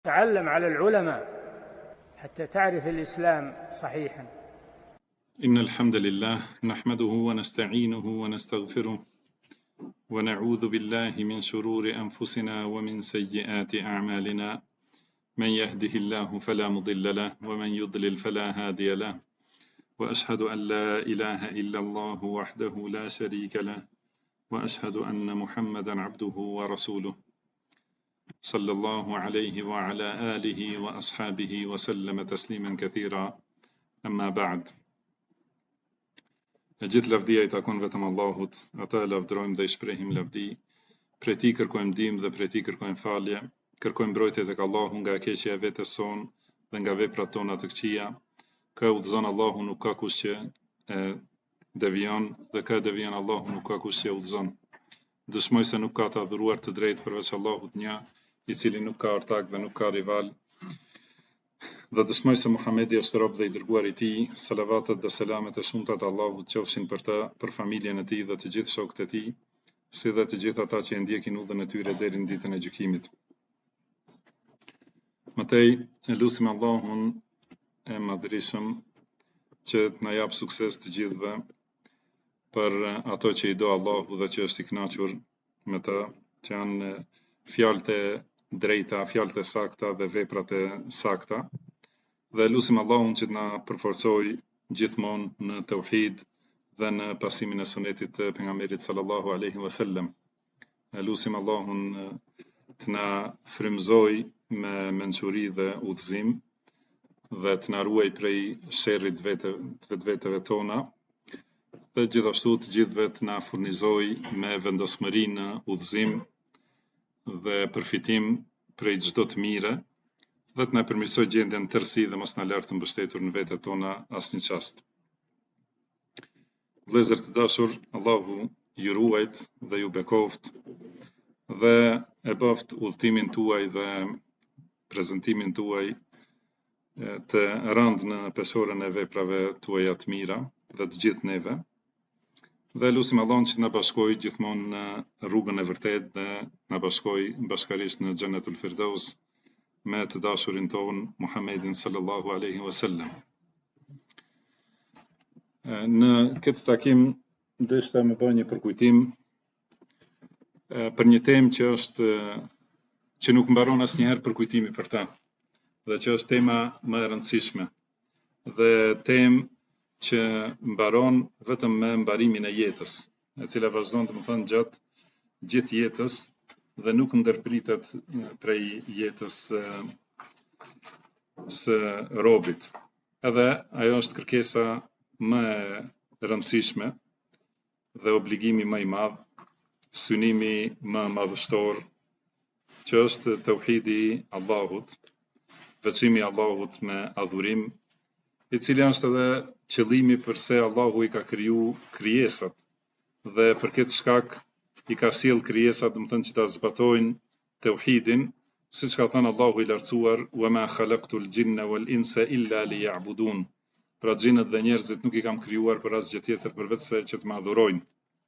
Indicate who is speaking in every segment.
Speaker 1: تعلم على العلماء حتى تعرف الإسلام صحيحا.
Speaker 2: إن الحمد لله نحمده ونستعينه ونستغفره ونعوذ بالله من شرور أنفسنا ومن سيئات أعمالنا. من يهده الله فلا مضل له ومن يضلل فلا هادي له، وأشهد أن لا إله إلا الله وحده لا شريك له، وأشهد أن محمدا عبده ورسوله صلى الله عليه وعلى آله وأصحابه وسلم تسليما كثيرا. أما بعد. Gjithë lavdia I takon vetëm Allahut, ata lavdrojmë dhe I shprehim lavdi, prej Tij kërkojmë ndihmë dhe prej Tij kërkojmë falje, kërkojmë mbrojtje tek Allahu nga keqja e vetes son dhe nga veprat tona të këqija. Kë udhëzon Allahu nuk ka kush që devion, dhe kë devion Allahu nuk ka kush që udhëzon. Dëshmoj se nuk ka të adhuruar të drejtë përveç Allahut një, I cili nuk ka ortak dhe nuk ka rival. Dhe dëshmoj se Muhamedi është rob dhe I dërguar I Tij, salavatet dhe selamet e shumta të Allahut qofshin për të, për familjen e Tij dhe të gjithë shokët e Tij, si dhe të gjithë ata që e ndjekin udhën e tyre deri në ditën e gjykimit. Mëtej, lutim Allahun e madhërisëm që të na jap sukses të gjithëve për ato që I do Allahu dhe që është I kënaqur me të, që janë fjalët e drejta, fjalët e sakta dhe veprat e sakta. Dhe lutim Allahun që të na përforcoj gjithmonë në tauhid dhe në pasimin e sunetit të pejgamberit sallallahu alaihi wasallam. Lutim Allahun të na frymëzoj me mençuri dhe udhëzim dhe të na ruaj prej sherrit të vetëve tona, dhe gjithashtu të gjithëve të na furnizoj me vendosmëri në udhëzim dhe përfitim prej çdo të mire, dhe të na përmirësoj gjendjen tërësi dhe mos na lart të mbështetur në vetët tona asnjë çast. Vëllezër të dashur, Allahu ju ruajt dhe ju bekoft dhe e bëft udhëtimin tuaj dhe prezantimin tuaj të rënd në peshorën e veprave tuaja të mira dhe të gjithë neve. Dhe lutim Allahun që na bashkojë gjithmonë në rrugën e vërtetë dhe na bashkojë bashkarisht në Xhenetul Firdaus me të dashurin ton Muhammedin sallallahu alaihi wasallam. Në këtë takim deshta më bëj një përkujtim për një temë që nuk mbaron asnjëherë përkujtimi për ta, dhe që është tema më e rëndësishme, dhe temë që mbaron vetëm me mbarimin e jetës, e cila vazhdon të më thënë gjatë gjithë jetës dhe nuk ndërpritet prej jetës së robit. Edhe ajo është kërkesa më e rëndësishme dhe obligimi më I madh, synimi më madhështor, që është tauhidi I Allahut, veçimi I Allahut me adhurim, I cili është edhe qëllimi përse Allahu I ka kriju krijesat dhe për këtë shkak I ka sjell krijesat, do të thënë që ta zbatojnë tauhidin, siç ka thënë Allahu I lartësuar: "Wa ma khalaqtul jinna wal insa illa liya'budun." Pra xhinët dhe njerëzit nuk I kam krijuar për asgjë tjetër përveç se që të më adhurojnë.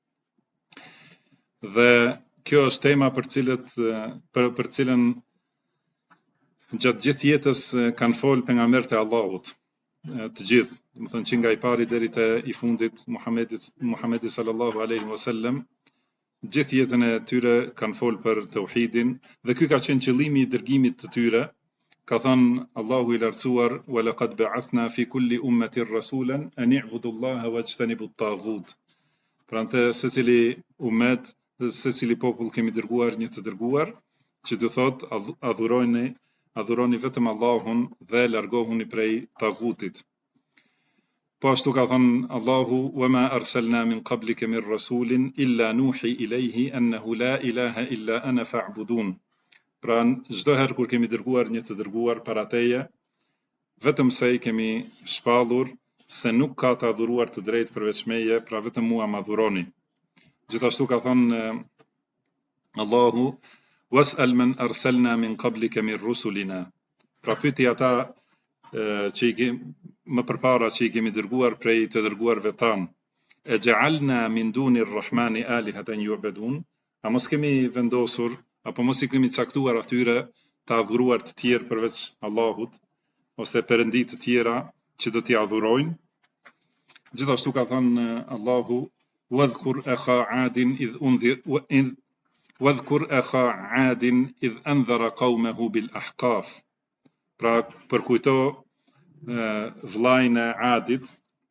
Speaker 2: Dhe kjo është tema për cilën gjatë gjithë jetës kanë folë pejgamberët e Allahut, të gjithë, do të thënë që nga I pari deri te I fundit, Muhamedi sallallahu alaihi wasallam, gjithë jetën e tyre kanë folë për tauhidin, dhe ky ka qenë qëllimi I dërgimit të tyre. Ka thënë Allahu I lartësuar: "Wa laqad ba'athna fi kulli ummatin rasulan an i'budu Allaha wajtanibu at-taghut." Prandaj secili ummet, secili popull kemi dërguar një të dërguar, që do thotë adhuroni vetëm Allahun dhe largohuni prej taghutit. Po ashtu ka thënë Allahu: "Wa ma arsalna min qablika min rasulin illa nuhi ilayhi annahu la ilaha illa ana fa'budun." Pra çdo herë kur kemi dërguar një të dërguar para teje, vetëm se I kemi shpallur se nuk ka të adhuruar të drejtë përveç meje, pra vetëm mua më adhuroni. Gjithashtu ka thënë Allahu: "Was'al man arsalna min qablika min rusulina." Pra pyeti ata që më përpara që I kemi dërguar prej të dërguarve tanë: "E ja'alna min duni r-Rahmani alihatan yu'badun?" A mos kemi vendosur apo mos I kemi caktuar atyre të adhuruar të tjerë përveç Allahut, ose perëndi të tjera që do t'i adhurojnë. Gjithashtu ka thënë Allahu, wadhkur akha Adin idh andhara qaumahu bil ahqaf. Pra përkujto vllajën e Adit,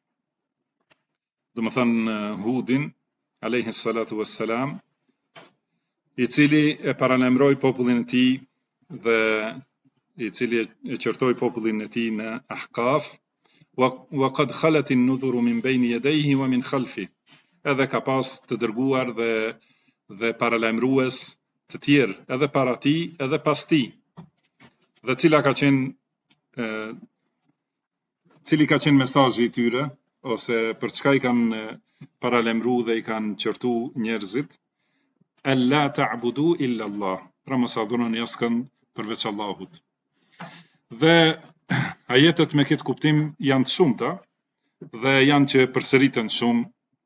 Speaker 2: do të thënë Hudin alayhi salatu wassalam, i cili e paralajmëroi popullin e tij dhe i cili e qortoi popullin e tij në Ahqaf, wa qad khalat an-nudhuru min bayni yadayhi wa min khalfi. Edhe ka pas të dërguar dhe paralajmërues të tjerë, edhe para tij, edhe pas tij. Dhe cili ka qenë mesazhi i tyre, ose për çka i kanë paralajmëruar dhe i kanë qortu njerëzit? Alla ta'budu illa Allah. Pra mos adhuroni askënd përveç Allahut. Dhe ajetet me këtë kuptim janë të shumta dhe janë që përsëriten shumë.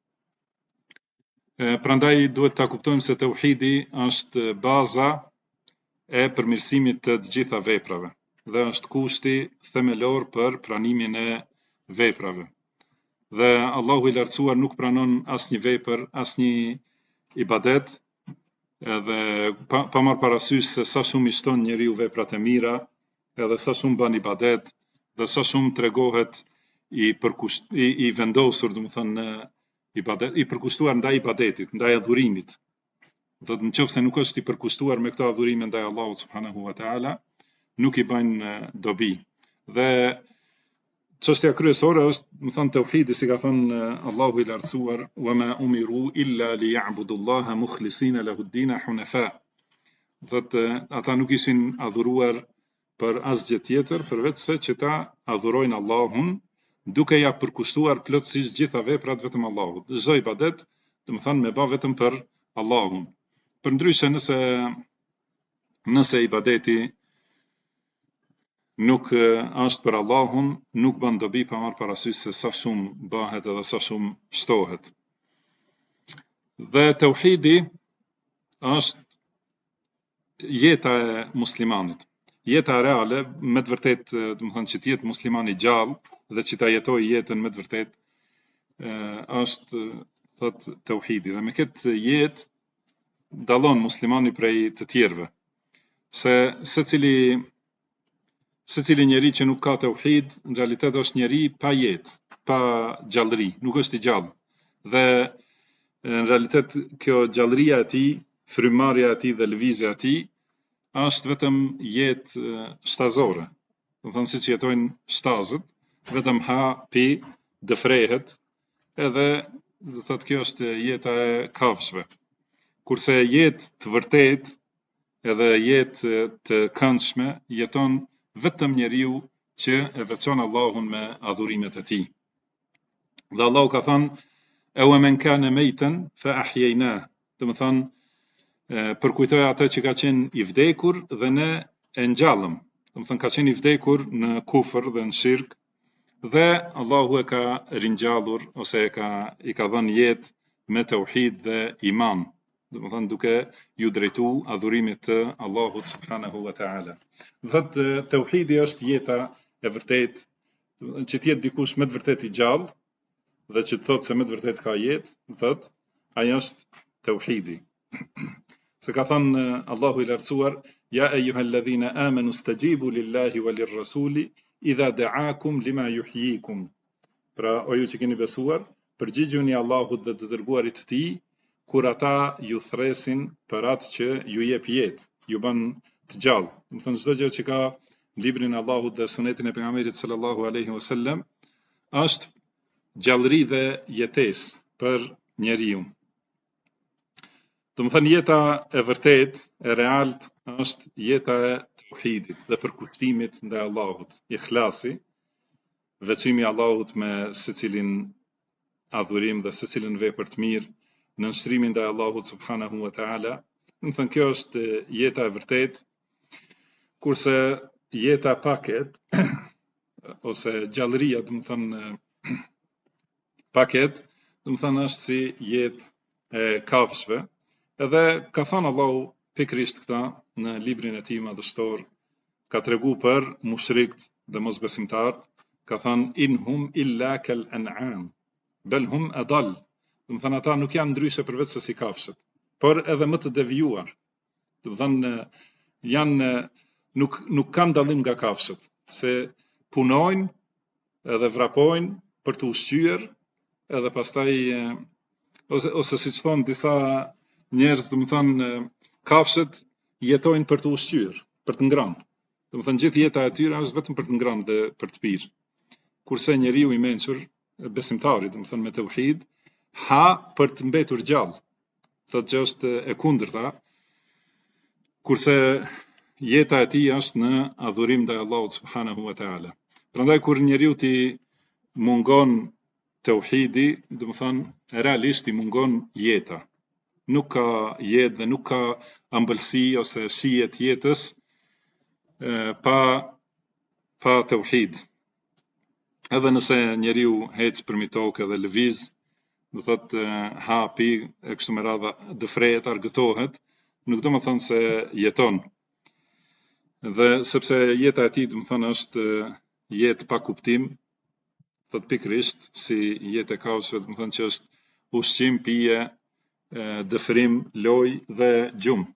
Speaker 2: Prandaj duhet ta kuptojmë se tauhidi është baza e përmirësimit të gjitha veprave dhe është kushti themelor për pranimin e veprave. Dhe Allahu i lartësuar nuk pranon asnjë vepër, asnjë ibadet, edhe pa marrë parasysh se sa shumë i shton njeriu veprat e mira, edhe sa shumë bën ibadet, dhe sa shumë tregohet i vendosur, domethënë në ibadet, i përkushtuar ndaj ibadetit, ndaj adhurimit. Do të nëse nuk është i përkushtuar me këto adhurime ndaj Allahut subhanahu wa taala, nuk i bajnë dobi. Dhe çështja kryesore është, domethënë tauhidi, si ka thënë Allahu i lartësuar, wa ma umiru illa liya'budullaha mukhlisina lahu ad-din hunafa. Thotë ata nuk ishin adhuruar për asgjë tjetër përveç se që ta adhurojnë Allahun, duke ja përkushtuar plotësisht gjitha veprat vetëm Allahut. Çdo ibadet, domethënë me bë vetëm për Allahun. Përndryshe nëse ibadeti nuk është për Allahun, nuk bën dobi pa marrë parasysh se sa shumë bëhet edhe sa shumë shtohet. Dhe tauhidi është jeta e muslimanit. Jeta reale, me të vërtet, domethënë që të jetë musliman i gjallë dhe që ta jetojë jetën me të vërtet, është thot tauhidi. Dhe me këtë jetë dallon muslimani prej të tjerëve. Se secili njeri që nuk ka tauhid, në realitet është njeri pa jetë, pa gjallëri, nuk është i gjallë. Dhe në realitet kjo gjallëria e tij, frymëmarrja e tij dhe lëvizja e tij është vetëm jetë shtazore. Do thonë siç jetojnë shtazët, vetëm ha, pi, dëfrehet, edhe do thotë kjo është jeta e kafshëve. Kurse jetë të vërtet edhe jetë të këndshme jeton vetëm njeriu që e veçon Allahun me adhurimet e tij. Dhe Allahu ka thënë: "Aw man kana maytan fa ahyaynahu." Do të thonë përkujtoj atë që ka qenë i vdekur dhe ne e ngjallëm. Do të thonë ka qenë i vdekur në kufër dhe në shirk, dhe Allahu e ka ringjallur ose i ka dhënë jetë me tauhid dhe iman. Do të thonë duke ju drejtu adhurimit të Allahut subhanahu wa taala. Vetë tauhidi është jeta e vërtetë, që të jetë dikush me të vërtetë i gjallë dhe që të thotë se me të vërtetë ka jetë, thotë ai është tauhidi. Se ka thënë Allahu i lartësuar: "Ya ayyuhalladhina amanu stajibu lillahi walirrasuli idha da'akum lima yuhyikum." Pra, o ju që keni besuar, përgjigjuni Allahut dhe të dërguarit të tij kur ata ju thresin për atë që ju jep jetë, ju bën të gjallë. Do të thonë çdo gjë që ka librin e Allahut dhe sunetin e pejgamberit sallallahu alaihi wasallam është gjallëri dhe jetesë për njeriu. Do të thonë jeta e vërtetë, e realt, është jeta e tauhidit dhe përkushtimit ndaj Allahut, ikhlasi, veçimi i Allahut me secilin adhurim dhe secilin vepër të mirë, në nështrimin ndaj Allahut subhanahu wa taala. Do të thonë kjo është jeta e vërtetë, kurse jeta pa ketë ose gjallëria, do të thonë pa ketë, do të thonë është si jetë e kafshëve. Edhe ka thënë Allahu pikërisht këta në librin e tij madhështor, ka tregu për mushrikt dhe mosbesimtarët, ka thënë inhum illa kal an'am bel hum adall. Do të thënë ata nuk janë ndryshe përveç se si kafshët, por edhe më të devijuar. Do të thënë janë nuk kanë dallim nga kafshët, se punojnë edhe vrapojnë për të ushqyer, edhe pastaj ose siç thonë disa njerëz, do të thënë kafshët jetojnë për të ushqyer, për të ngrënë. Do të thënë gjithë jeta e tyre është vetëm për të ngrënë dhe për të pirë. Kurse njeriu i mençur, besimtari, do të thënë me tauhid, ha për të mbetur gjallë. Thotë që është e kundërta, kurse jeta e tij është në adhurim ndaj Allahut subhanahu wa taala. Prandaj kur njeriu ti mungon tauhidi, do të thënë realisht i mungon jeta. Nuk ka jetë dhe nuk ka ëmbëlsi ose shije të jetës pa tauhid. Edhe nëse njeriu hec përmi tokë dhe lëviz, do thotë hapi e kështu me radha, dëfrehet, argëtohet, nuk do të thënë se jeton. Dhe sepse jeta e tij, do të thënë është jetë pa kuptim, thotë pikërisht si jetë e kafshëve, do të thënë që është ushqim, pije, dëfrim, lojë dhe gjumë.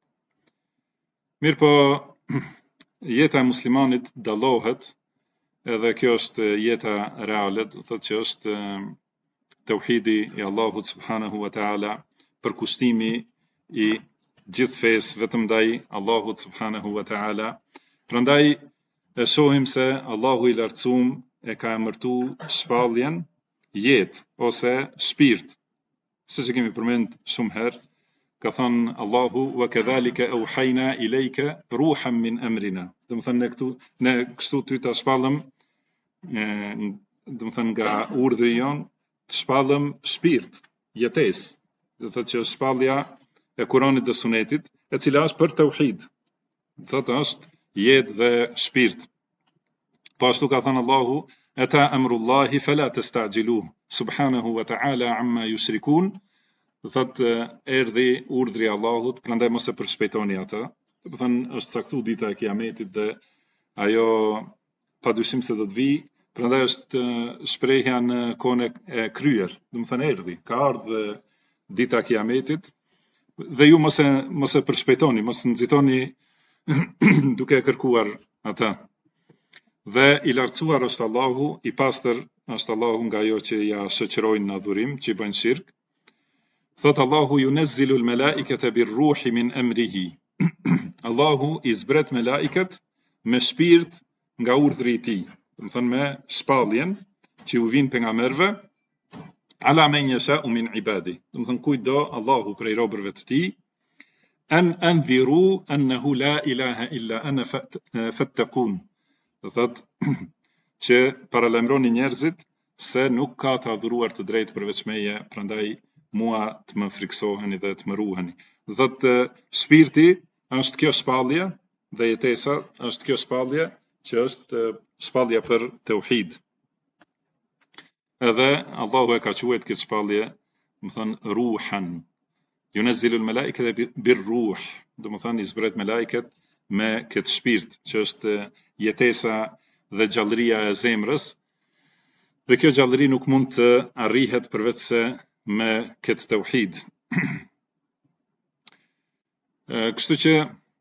Speaker 2: Mirë po, jeta e muslimanit dallohet, edhe kjo është jeta reale, do thotë që është tauhidi i Allahut subhanahu wa taala, përkushtimi i gjithë fesë vetëm ndaj Allahut subhanahu wa taala. Prandaj e shohim se Allahu i lartësuar e ka emërtu shpalljen jetë ose shpirt. Siç e kemi përmend shumë herë, ka thënë Allahu wa kadhalika auhayna ilayka ruhan min amrina. Do të thënë ne kështu ty ta shpallëm, do të thënë nga urdhri jon, të shpallëm shpirt, jetesë. Do të thotë që shpallja e Kuranit dhe Sunetit, e cila është për tauhid. Do thotë është jetë dhe shpirt. Po ashtu ka thënë Allahu, ata amrullahi fala tasta'jiluhu subhanahu wa ta'ala amma yushrikun. Do thotë erdhi urdhri i Allahut, prandaj mos e përshpejtoni atë. Do thënë është caktuar dita e Kiametit dhe ajo padyshim se do të vijë, prandaj është shprehja në kohën e kryer. Do të thënë erdhi, ka ardhur dita e Kiametit dhe ju mos e përshpejtoni, mos nxitoni duke e kërkuar atë. Dhe i lartësuar është Allahu, i pastër është Allahu nga ajo që ja shoqërojnë në adhurim, që i bëjnë shirk. Thot Allahu yunazzilu al-malaikata bir-ruhi min amrihi. Allahu i zbret melaiket me shpirt nga urdhri i tij. Do të thënë me shpalljen që u vin pejgamberëve, ala men yasha'u min ibadi. Do të thënë kujt do Allahu prej robërve të tij, an anziru annahu la ilaha illa ana fattaqun. Do thotë që paralajmëroni njerëzit se nuk ka të adhuruar të drejtë përveç meje, prandaj mua të më friksoheni dhe të më ruheni. Do thotë shpirti është kjo shpallje dhe jetesa është kjo shpallje që është shpallja për tauhid. Edhe Allahu e ka quajtur këtë shpallje, do të thonë ruhan. Yunazzilu al-malaikata bir-ruh. Do të thonë i zbret melaiket me këtë shpirt, që është jetesa dhe gjallëria e zemrës, dhe kjo gjallëri nuk mund të arrihet përveç se me këtë tauhid. Kështu që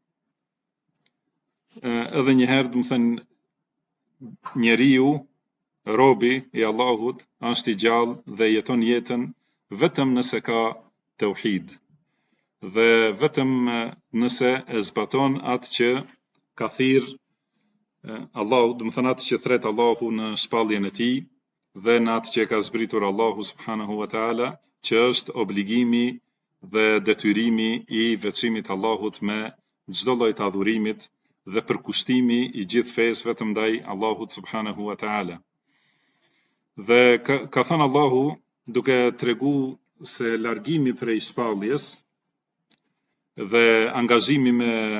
Speaker 2: edhe një herë, do të thënë, njeriu, robi i Allahut, është i gjallë dhe jeton jetën vetëm nëse ka tauhid. Dhe vetëm nëse e zbaton atë që ka thirrë Allahu, do të thënë atë që thret Allahu në shpalljen e tij dhe në atë që ka zbritur Allahu subhanahu wa taala, që është obligimi dhe detyrimi i veçimit Allahut me çdo lloj të adhurimit dhe përkushtimi i gjithë fesë vetëm ndaj Allahut subhanahu wa taala. Dhe ka thënë Allahu, duke treguar se largimi prej shpalljes dhe angazhimi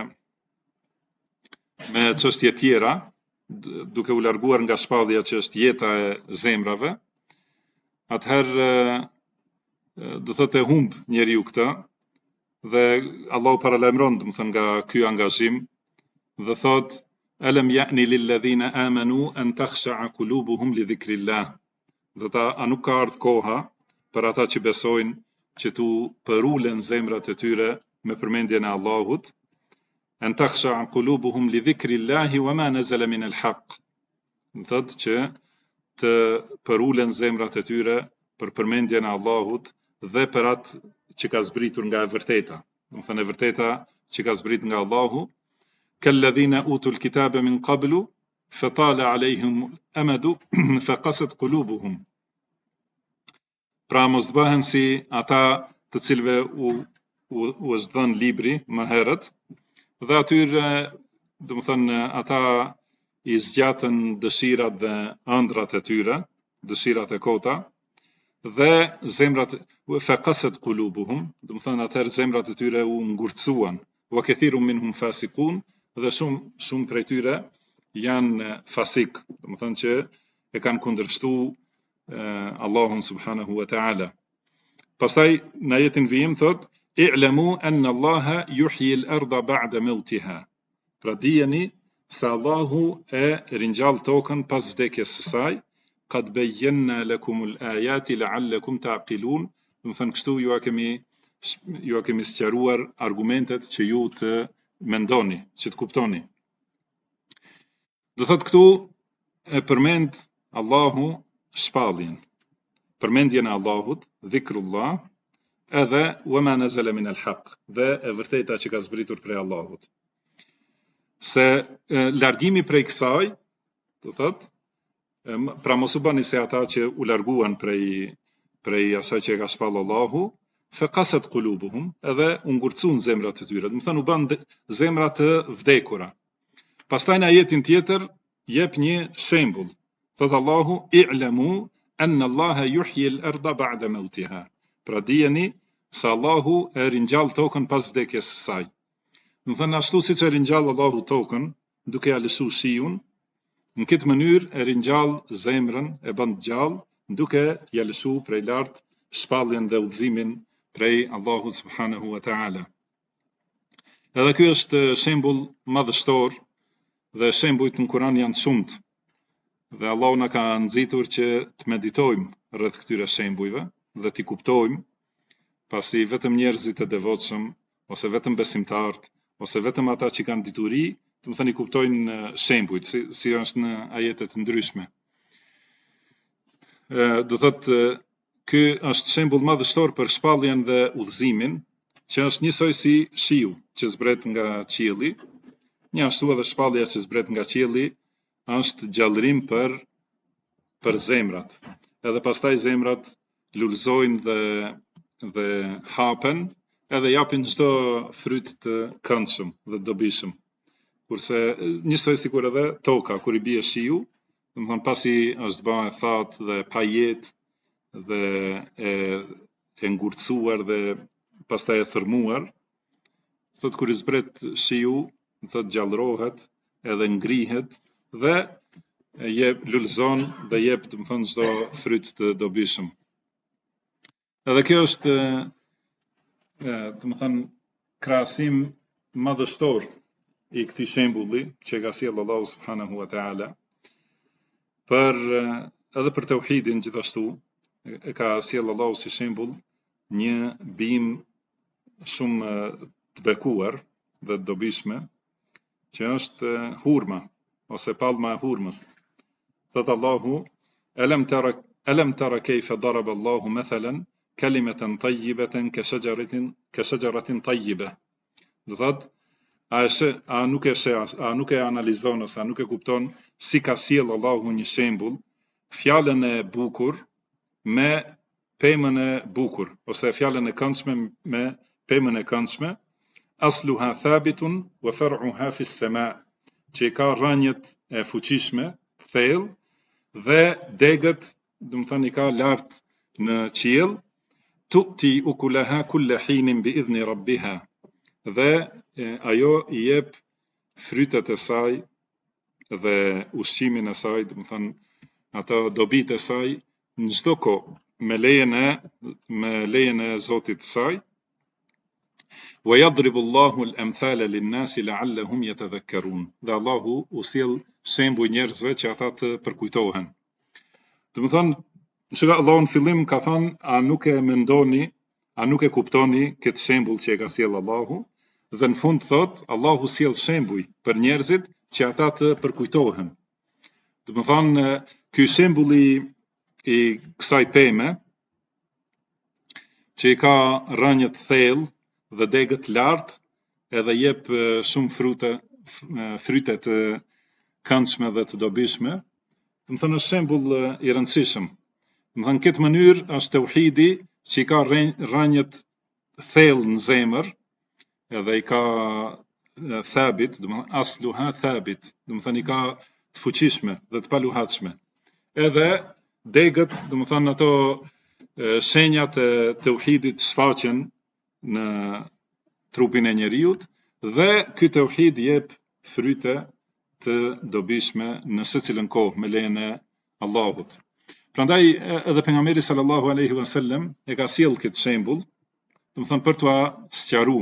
Speaker 2: me çështje tjera, duke u larguar nga shpallja që është jeta e zemrave, atëherë do thotë e humb njeriu këtë, dhe Allahu paralajmëron, do të thënë, nga ky angazhim dhe thotë Alam ya'ni lilladhina amanu an takhsha'a qulubuhum li dhikrillah. Do ta a nuk ka ardhur koha për ata që besojnë që tu përulen zemrat e tyre me përmendjen e Allahut. An takhsha'a qulubuhum li dhikrillahi wa ma nazala min al-haq. Do thotë që të përulen zemrat e tyre për përmendjen e Allahut dhe për atë që ka zbritur nga e vërteta. Do thënë e vërteta që ka zbrit nga Allahu. Kalladhina utul kitaba min qablu fatala alejhim amadu faqasat qulubuhum. Pra mos bëhen si ata të cilëve u është dhënë libri më herët, dhe atyre, do të thënë, ata i zgjatën dëshirat dhe ëndrat e tyre, dëshirat e kota, dhe zemrat faqasat qulubuhum, do të thënë atëherë zemrat e tyre u ngurtësuan, wa kathirun minhum fasiqun, dhe shumë prej tyre janë fasik, do të thënë që e kanë kundërshtuar Allahun subhanahu wa ta'ala. Pastaj në ajetin vijim thot i'lamu anna Allaha yuhyi al-ardha ba'da mawtiha. Pra dijeni se Allahu e ringjall tokën pas vdekjes së saj. Qad bayyana lakum al-ayati la'allakum ta'qilun. Do të thënë kështu ju a kemi sqaruar argumentet që ju të mendoni, që të kuptoni. Do thot këtu e përmend Allahu shpalljen, përmendjen e Allahut, dhikrullah, edhe wama nazala min al-haq, dhe e vërteta që ka zbritur prej Allahut. Se largimi prej kësaj, do thot, pra mos u bani se ata që u larguan prej asaj që e ka shpall Allahu, faqasat qulubuhum, edhe u ngurtësuan zemrat e tyre, do të thënë u bën zemra të vdekura. Pastaj në ajetin tjetër jep një shembull. Thot Allahu i'lamu anna Allaha yuhyi al-ardha ba'da mawtiha. Pra dijeni se Allahu e ringjall tokën pas vdekjes së saj. Do thënë ashtu siç e ringjall Allahu tokën duke ja lëshuar shiun, në këtë mënyrë e ringjall zemrën, e bën gjallë duke ja lëshuar prej lart shpalljen dhe udhëzimin prej Allahut subhanahu wa ta'ala. Edhe ky është shembull madhështor dhe shembujt në Kur'an janë shumët. Dhe Allahu na ka nxitur që të meditojmë rreth këtyre shembujve dhe t'i kuptojmë, pasi vetëm njerëzit e devotshëm ose vetëm besimtarët ose vetëm ata që kanë dituri, do të thënë i kuptojnë shembujt, si është në ajete të ndryshme. Do thotë ky është shembull madhështor për shpalljen dhe udhëzimin, që është njësoj si shiu që zbret nga qielli, një ashtu edhe shpallja që zbret nga qielli është gjallërim për zemrat. Edhe pastaj zemrat lulëzojnë dhe hapen, edhe japin çdo fryt të këndshëm dhe të dobishëm. Kurse njësoj sikur edhe toka kur i bie shiu, do të thonë pasi është bërë e thatë dhe pa jetë dhe e ngurtësuar dhe pastaj e thërmuar, thot kur i zbret shiu, thot gjallërohet edhe ngrihet dhe lulëzon dhe jep, do të thonë, çdo fryt të dobishëm. Edhe kjo është, do të thonë, krahasim madhështor i këtij shembulli që ka sjellë Allahu subhanahu wa ta'ala edhe për tauhidin gjithashtu e ka sjellë Allahu si shembull një bimë shumë të bekuar dhe të dobishme që është hurma ose palma e hurmës. Thot Allahu alam tara kayfa daraba Allahu mathalan kalimatan tayyibatan ka shajaratin tayyibah. Do thot a nuk e analizon ose a nuk e kupton si ka sjell Allahu një shembull fjalën e bukur me pemën e bukur ose fjalën e këndshme me pemën e këndshme, asluha thabitun wa far'uha fi as-sama', që ka rrënjët e fuqishme, thellë, dhe degët, do të thënë i ka lart në qiell, tu'ti ukulaha kulla hinin bi idhni rabbiha, dhe ajo i jep frytet e saj dhe ushqimin e saj, do të thënë ato dobitë e saj në çdo kohë me lejen e Zotit të saj. وَيَضْرِبُ اللَّهُ الْأَمْثَالَ لِلنَّاسِ لَعَلَّهُمْ يَتَذَكَّرُونَ. Dhe Allahu u sjell shembuj njerëzve që ata të përkujtohen. Do të thonë, shka Allahu në fillim ka thënë, a nuk e mendoni, a nuk e kuptoni këtë shembull që e ka sjell Allahu, dhe në fund thot, Allahu sjell shembuj për njerëzit që ata të përkujtohen. Do të thonë, ky shembulli i kësaj peme që i ka rrënjët thellë dhe degët lartë edhe jep shumë fryte të këndshme dhe të dobishme, do të thonë është shembull i rëndësishëm. Do të thonë këtë mënyrë është tauhidi që i ka rrënjët thellë në zemër, edhe i ka thabit, do të thonë asluha thabit, do të thonë i ka të fuqishme dhe të paluhatshme. Edhe degët, do të thonë ato shenjat e tauhidit shfaqen në trupin e njeriut, dhe ky tauhid jep fryte të dobishme në secilën kohë me lejen e Allahut. Prandaj edhe pejgamberi sallallahu alaihi wasallam e ka sjell këtë shembull, do të thonë për t'ua sqaru,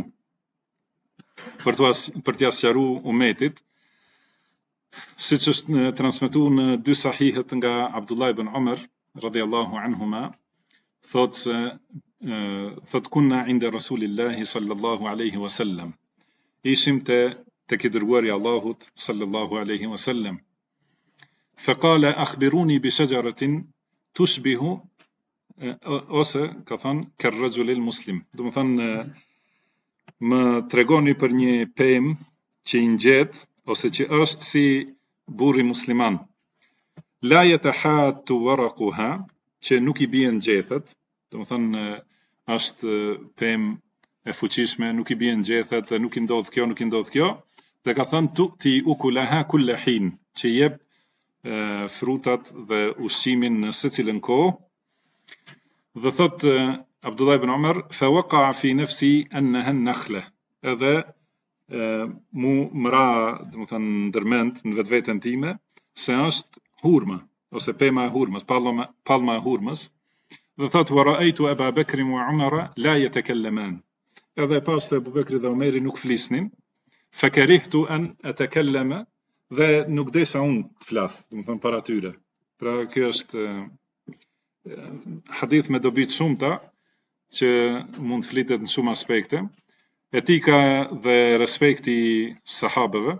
Speaker 2: për t'ia sqaru umetit, siç është transmetuar në dy sahihet nga Abdullah ibn Umar radhiyallahu anhuma, thot kunna inda Rasulillahi sallallahu alaihi wasallam. Ishim tek i dërguari Allahut sallallahu alaihi wasallam. Faqala akhbiruni bi shajaratin tushbihu, ose ka thënë karrajulil muslim. Do të thonë më tregoni për një pemë që i ngjet ose që është si burri musliman. La yatahatu waraquha, që nuk i bien gjethet, do të thonë është pemë e fuqishme, nuk i bien gjethet dhe nuk i ndodh kjo, dhe ka thënë tu'ti ukulaha kulla hin, që jep frutat dhe ushqimin në secilën kohë. Dhe thot Abdullah ibn Umar, fa waqa'a fi nafsi annaha an-nakhla, edhe mu mëra, do të thënë ndërmend në vetveten time se është hurma ose pema e hurmës, palma e hurmës. Dhe thot wa ra'aytu Aba Bakr wa Umara la yatakallaman, edhe pas se Abu Bekri dhe Omeri nuk flisnin, fakarihtu an atakallama, dhe nuk desha unë të flas, do të thënë para tyre. Pra kjo është hadith me dobi të shumta që mund të flitet në shumë aspekte, etika dhe respekti sahabëve.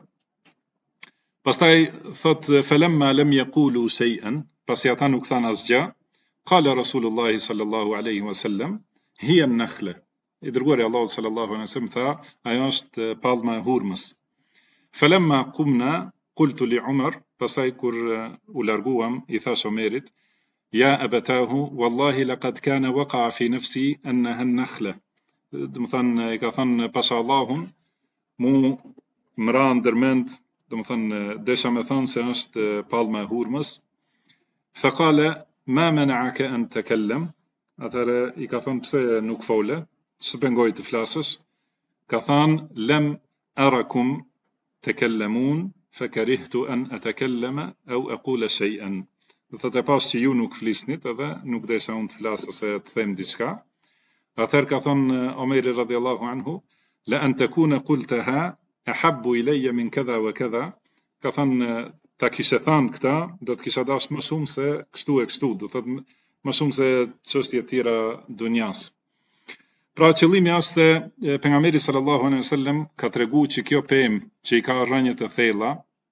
Speaker 2: Pastaj thot falamma lam yaqulu shay'an, pasi ata nuk thanë asgjë, qala Rasulullah sallallahu alaihi wasallam hiya an-nakhla. I dërguari Allahut sallallahu alaihi wasallam tha, ajo është palma e hurmës. Falamma qumna qultu li Umar, pastaj kur u larguam i thash Omerit, ja abatahu wallahi laqad kana waqa'a fi nafsi annaha an-nakhla. Do të thënë i ka thënë pasha Allahun, mu mëra ndërmend, do të thënë desha me thënë se është palma e hurmës. Faqala ma mana'aka an takallam, atëre i ka thënë pse nuk fole, ç'u pengoi të flasësh? Ka thënë lam arakum takallamun fakarihtu an atakallama aw aqula shay'an. Do thotë pas që ju nuk flisnit edhe nuk desha unë të flas ose të them diçka. Atëherë ka thënë Omeri radhiyallahu anhu, la an takuna qultaha ahabbu ilayya min kadha wa kadha. Ka thënë ta kishe thënë këta, do të kisha dashur më shumë se kështu e kështu, do thotë më shumë se çështje të tjera dunjas. Pra qëllimi është se pejgamberi sallallahu alaihi wasallam ka treguar që kjo pemë që i ka rrënjët e thella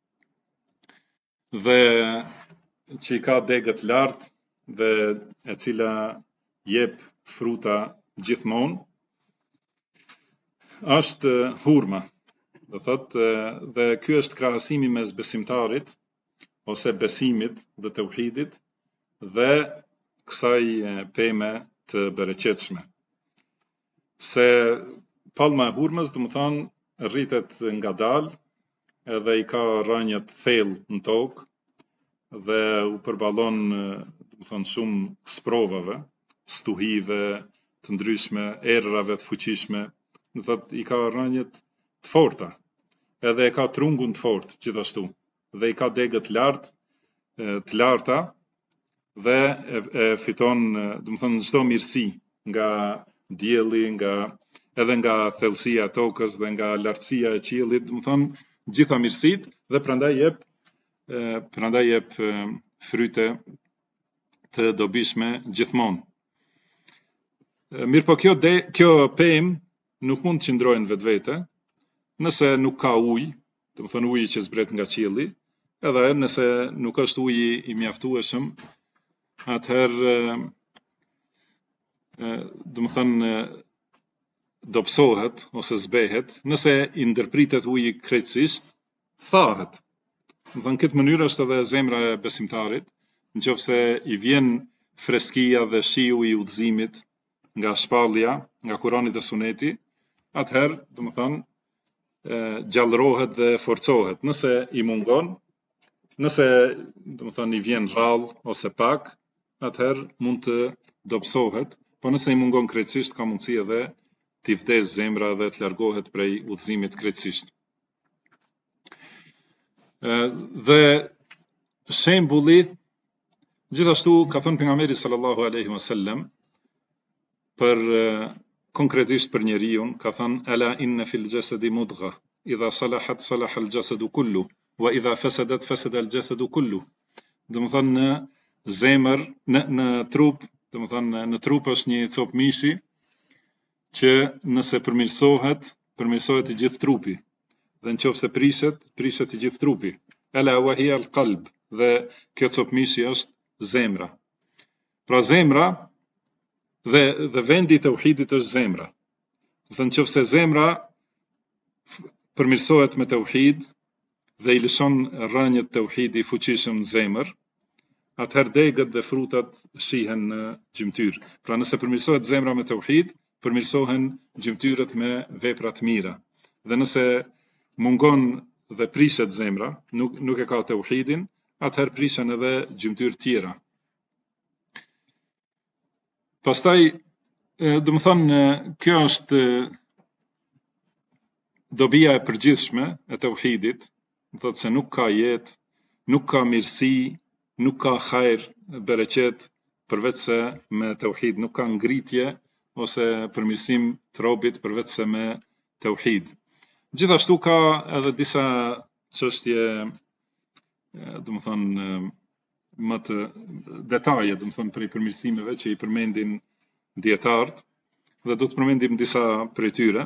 Speaker 2: dhe që i ka degët lartë dhe e cila jep fruta gjithmonë, është hurma. Do thotë, dhe ky është krahasimi mes besimtarit ose besimit dhe tauhidit dhe kësaj peme të bereqetshme. Se palma e hurmës, do të thonë, rritet ngadalë edhe i ka rrënjët thellë në tokë dhe u përballon, do të thonë, shumë sprovave, stuhive të ndryshme, errave të fuqishme, do thotë i ka rrënjët të forta, edhe e ka trungun të fortë gjithashtu, dhe i ka degët të larta dhe e fiton, do të thonë, çdo mirësi nga dielli, nga edhe nga thellësia e tokës dhe nga lartësia e qiellit, do të thonë gjitha mirësitë dhe prandaj jep fryte të dobishme gjithmonë. Mirë po kjo pemë nuk mund të qëndrojë në vetvete, nëse nuk ka ujë, do të thonë uji që zbret nga qielli, edhe nëse nuk është uji i mjaftueshëm, atëherë do të thonë dobësohet ose zbehet, nëse i ndërpritet uji krejtësisht, thahet. Do të thonë këtë mënyrë është edhe zemra e besimtarit, nëse i vjen freskia dhe shiu i udhëzimit nga shpallja, nga Kurani dhe Suneti, atëherë, do të thonë, gjallërohet dhe forcohet. Nëse i mungon, nëse, do të thonë, i vjen rrallë ose pak, atëherë mund të dobësohet, po nëse i mungon krejtësisht, ka mundësi edhe t'i vdes zemra dhe të largohet prej udhëzimit krejtësisht. Dhe shembulli, gjithashtu ka thënë pejgamberi sallallahu alaihi wasallam për konkretisht për njeriun, ka thënë ala inna fil jasadi mudgha, idha salahat salaha al jasadu kullu, wa idha fasadat fasada al jasadu kullu. Do të thonë në zemër, në trup, do të thonë në trup është një copë mishi që nëse përmirësohet i gjithë trupi, dhe nëse prishet i gjithë trupi. Ala wa hiya al qalb, dhe kjo copë mishi është zemra. Pra zemra dhe vendi i tauhidit është zemra. Do të thënë nëse zemra përmirësohet me tauhid dhe i lëshon rrënjët tauhidi i fuqishëm në zemër, atëherë degët dhe frutat shihen në gjymtyr. Pra nëse përmirësohet zemra me tauhid, përmirësohen gjymtyrët me vepra të mira. Dhe nëse mungon dhe prishet zemra, nuk e ka tauhidin, atëherë prishen edhe gjymtyrë tjera. Pastaj, do të thonë, kjo është dobia e përgjithshme e tauhidit, do thotë se nuk ka jetë, nuk ka mirësi, nuk ka hajër, bereqet, përveç se me tauhid, nuk ka ngritje ose përmirësim të robit përveç se me tauhid. Gjithashtu ka edhe disa çështje, do të thonë, më të detaje, do të thonë, për përmirësimeve që i përmendin dietarët, dhe do të përmendim disa prej tyre.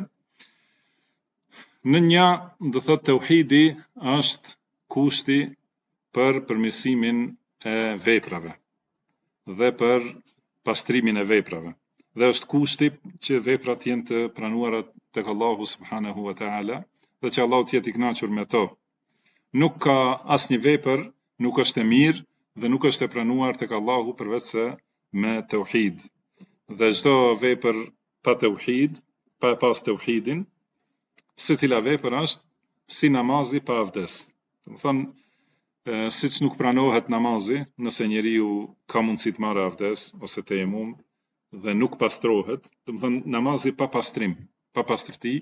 Speaker 2: Në një, do thotë, tauhidi është kushti për përmirësimin e veprave dhe për pastrimin e veprave. Dhe është kushti që veprat jenë të pranuara tek Allahu subhanahu wa taala dhe që Allahu të jetë i kënaqur me to. Nuk ka asnjë vepër, nuk është e mirë dhe nuk është e pranuar tek Allahu përveç se me tauhid. Dhe çdo vepër pa tauhid, pa pas tauhidin, secila vepër është si namazi pa avdes. Do të thonë, siç nuk pranohet namazi nëse njeriu ka mundësi të marrë avdes ose tejemum dhe nuk pastrohet, do të thonë namazi pa pastrim, pa pastërti,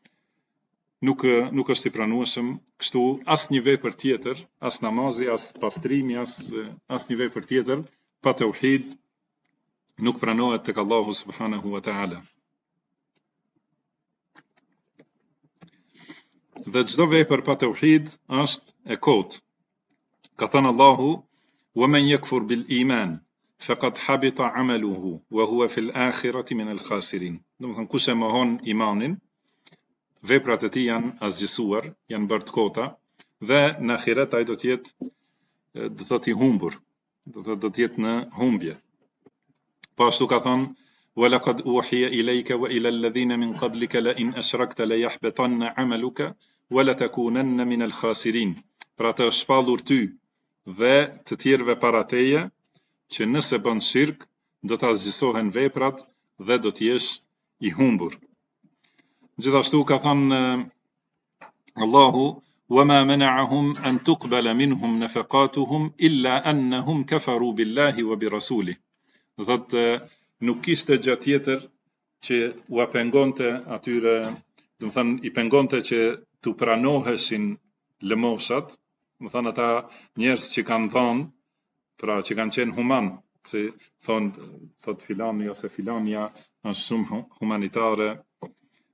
Speaker 2: nuk është i pranueshëm, kështu asnjë vepër tjetër, as namazi, as pastrimi, as një vepër tjetër pa tauhid nuk pranohet tek Allahu subhanahu wa taala. Dhe çdo vepër pa tauhid është e kotë. Ka thënë Allahu: "Wa man yakfur bil iman faqad habita 'amaluhu wa huwa fil akhirati min al khasirin." Do të thonë kush e mohon imanin, veprat e tij janë asgjësuar, janë bërë të kota dhe në ahiret ai do të jetë, do thotë, i humbur, do të jetë në humbje. Po ashtu ka thënë: "Wa laqad uhiya ilayka wa ila alladhina min qablika la in ashrakta la yahbatanna 'amaluka wa la takunanna min al khasirin." Pra të është shpallur ty dhe të tjerëve para teje, që nëse bën shirk, do të asgjësohen veprat dhe do të jesh i humbur. Gjithashtu ka thënë Allahu: "Wa ma mana'ahum an tuqbala minhum nafaqatuhum illa annahum kafaru billahi wa bi rasulih." Do thotë nuk kishte gjë tjetër që u pengonte atyre, do të thënë i pengonte që të pranoheshin lëmoshat, do të thënë ata njerëz që kanë dhënë, pra që kanë qenë human, që thot filani ose filania është shumë humanitare,